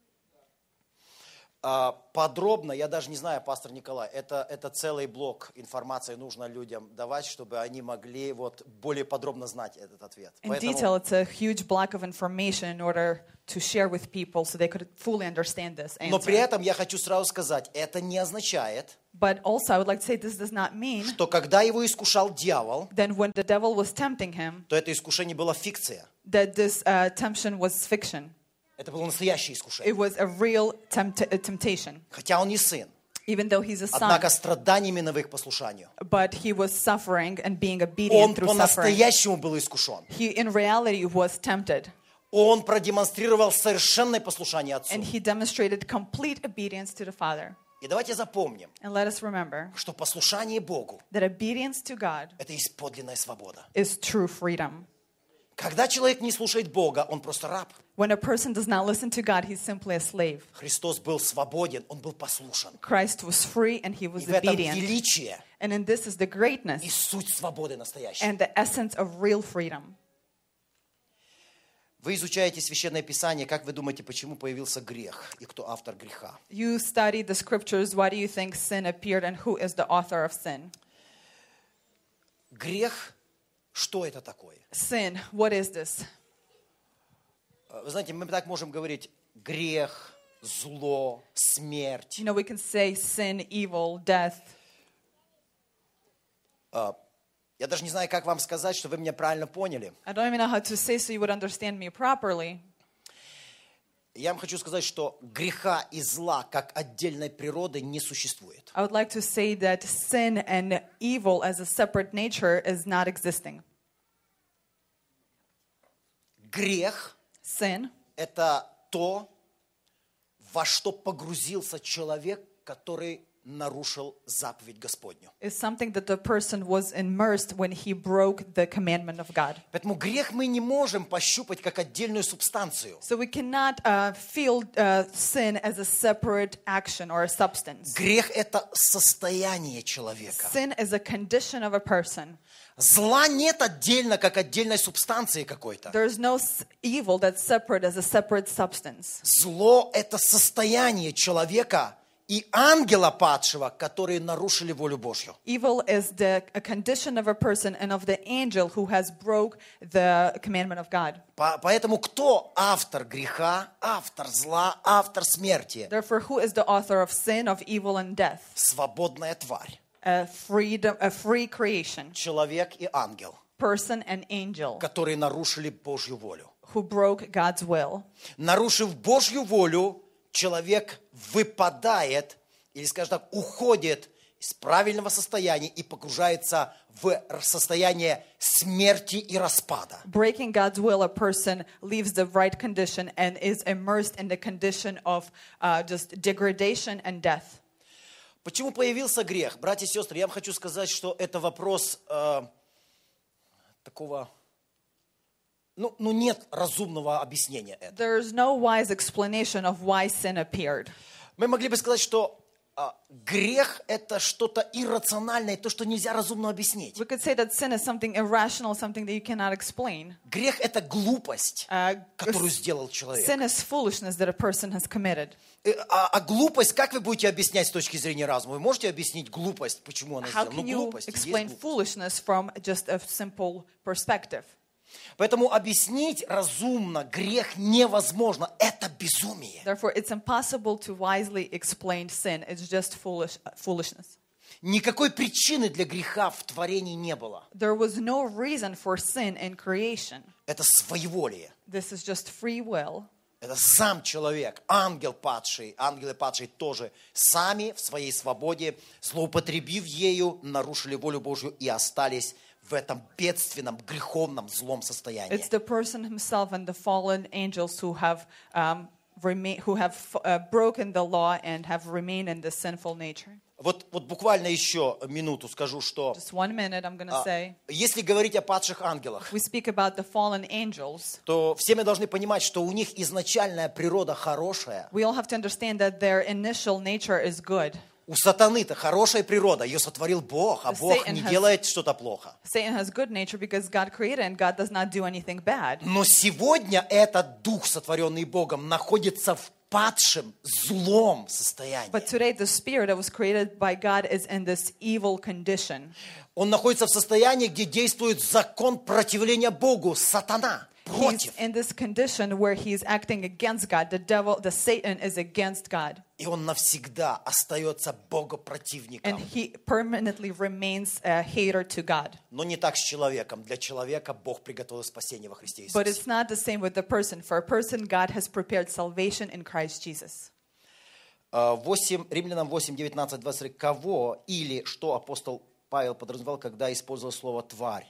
Подробно, я даже не знаю, пастор Николай, это целый блок информации нужно людям давать, чтобы они могли вот более подробно знать этот ответ. In detail, it's a huge block of information in order to share with people so they could fully understand this Но при answer. этом я хочу сразу сказать, это не означает, But also, I would like to say this does not mean что когда его искушал дьявол, that when the devil was tempting him, то это искушение было фикция. that this temptation was fiction. Это было настоящее искушение. It was a real temptation, Хотя он не сын. even though he's a son. Однако страданиями на их послушанию. But he was suffering and being Он obedient through suffering. по-настоящему был искушен. He, in reality, was tempted. Он продемонстрировал совершенное послушание Отцу. And he demonstrated complete obedience to the Father. И давайте запомним, And let us remember что послушание Богу that obedience to God – это есть подлинная свобода. is true freedom. Когда человек не слушает Бога, он просто раб. When a person does not listen to God, he's simply a slave. Христос был свободен, он был послушен. Christ was free and he И was в этом obedient. величие And in this is the и greatness суть свободы настоящей. and the essence of real freedom. Вы изучаете Священное Писание, как вы думаете, почему появился грех и кто автор греха? You study the scriptures. Why do you think sin appeared and who is the author of sin? Грех, что это такое? Sin, what is this? Вы знаете, мы так можем говорить грех, зло, смерть. You know, we can say sin, evil, death. Я даже не знаю, как вам сказать, что вы меня правильно поняли. I don't even know how to say so you would understand me properly. Я вам хочу сказать, что греха и зла как отдельной природы не существует. I would like to say that sin and evil as a separate nature is not existing. Грех Sin – это то, во что погрузился человек, который нарушил заповедь Господню. is something that the person was immersed when he broke the commandment of God. Поэтому грех мы не можем пощупать как отдельную субстанцию. So we cannot feel sin as a separate action or a substance. Грех – это состояние человека. Sin is a condition of a person. Зла нет отдельно, как отдельной субстанции какой-то. There is no evil that's separate as a separate substance. Зло – это состояние человека и ангела падшего, которые нарушили волю Божью. Evil is a condition of a person and of the angel who has broke the commandment of God. Поэтому кто автор греха, автор зла, автор смерти? Therefore, who is the author of sin, of evil, and death? Свободная тварь. A free creation, Человек и ангел, person and angel, которые нарушили Божью волю. who broke God's will. Нарушив Божью волю, человек выпадает, или, скажем так, уходит из правильного состояния и погружается в состояние смерти и распада. Breaking God's will, a person leaves the right condition and is immersed in the condition of just degradation and death. Почему появился грех? Братья и сестры, я вам хочу сказать, что это вопрос такого... Ну, нет разумного объяснения этого. There's no wise explanation of why sin appeared. Мы могли бы сказать, что грех – это что-то иррациональное, то, что нельзя разумно объяснить. We could say that sin is something irrational, something that you cannot explain. Грех – это глупость, которую сделал человек. Sin is foolishness that a person has committed. А глупость, как вы будете объяснять с точки зрения разума? Вы можете объяснить глупость, почему она How сделана? can Ну, you глупость, есть explain глупость. foolishness from just a simple perspective? Поэтому объяснить разумно грех невозможно. Это безумие. Therefore, it's impossible to wisely explain sin. It's just foolishness. Никакой причины для греха в творении не было. There was no reason for sin in creation. Это своеволие. This is just free will. Это сам человек, ангелы падшие тоже сами в своей свободе, злоупотребив ею, нарушили волю Божью и остались в этом бедственном, греховном, злом состоянии. It's the person himself and the fallen angels who have broken the law and have remained in the sinful nature. Вот буквально еще минуту скажу, что Just 1 minute, I'm going to say. если говорить о падших ангелах, We speak about the fallen angels. то все мы должны понимать, что у них изначальная природа хорошая. We all have to understand that their initial nature is good. У сатаны-то хорошая природа, ее сотворил Бог, а Бог не делает что-то плохо. Satan has good nature because God created and God does not do anything bad. Но сегодня этот дух, сотворенный Богом, находится в падшем, злом состоянии. But today the spirit that was created by God is in this evil condition. Он находится в состоянии, где действует закон противления Богу, сатана, He's против. in this condition where he's acting against God. The devil, the Satan is against God. И он навсегда остается And богопротивником. he permanently remains a hater to God. Но не так с человеком. Для человека Бог приготовил спасение во Христе But Иисусе. it's not the same with the person. For a person, God has prepared salvation in Christ Jesus. Римлянам 8, 19, 23. Кого или что апостол Павел подразумевал, когда использовал слово «тварь»?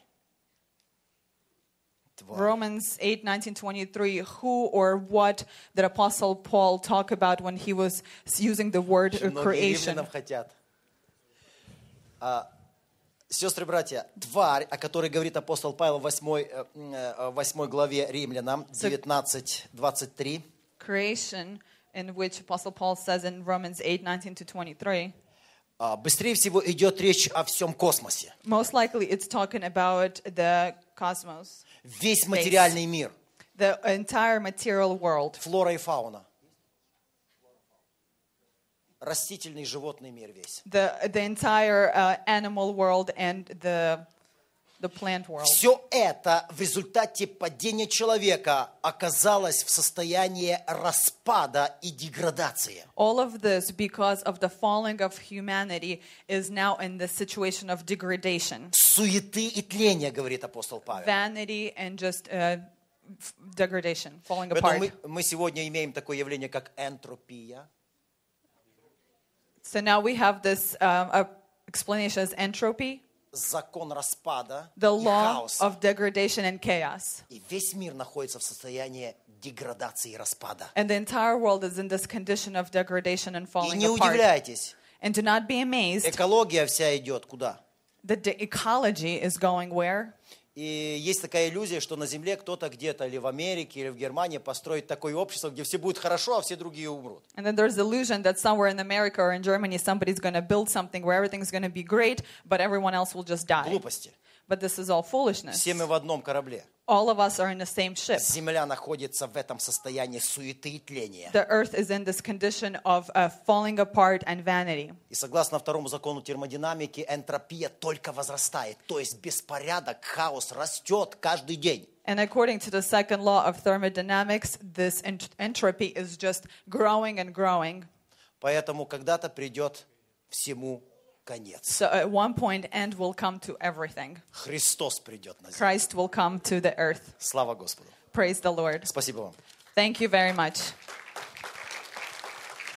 Romans 8:19-23. Who or what did Apostle Paul talk about when he was using the word Многие creation? римлянам хотят. Сестры и братья, тварь, о которой говорит апостол Павел в 8 главе Римлянам 19:23. Creation, in which Apostle Paul says in Romans 8:19-23. Быстрее всего идет речь о всем космосе. Most likely it's talking about the cosmos, Весь материальный мир, the entire material world, флора и фауна. Растительный и животный мир весь. the entire animal world and the plant world. Все это в результате падения человека оказалось в состоянии распада и деградации. All of this, because of the falling of humanity, is now in the situation of degradation, Суеты и тления, говорит апостол Павел. vanity, and just degradation, falling Поэтому apart. мы сегодня имеем такое явление, как энтропия. So now we have this explanation as entropy, Закон распада the и law хаоса. of degradation and chaos. И весь мир находится в состоянии деградации и распада. And the entire world is in this condition of degradation and И falling не apart. удивляйтесь, And do not be amazed, экология вся идет куда? the ecology is going where? И есть такая иллюзия, что на Земле кто-то где-то, или в Америке, или в Германии построит такое общество, где все будет хорошо, а все другие умрут. And then there's the illusion that somewhere in America or in Germany somebody's going to build something where everything's going to be great, but everyone else will just die. Глупости. But this is all foolishness. Все мы в одном корабле. All of us are in the same ship. Земля находится в этом состоянии суеты и тления. The earth is in this condition of falling apart and vanity. И согласно второму закону термодинамики, энтропия только возрастает. То есть беспорядок, хаос растет каждый день. And according to the second law of thermodynamics, this entropy is just growing and growing. Поэтому когда-то придет всему конец. So at one point, end will come to everything. Христос придет на землю. Christ will come to the earth. Слава Господу. Praise the Lord. Спасибо вам. Thank you very much.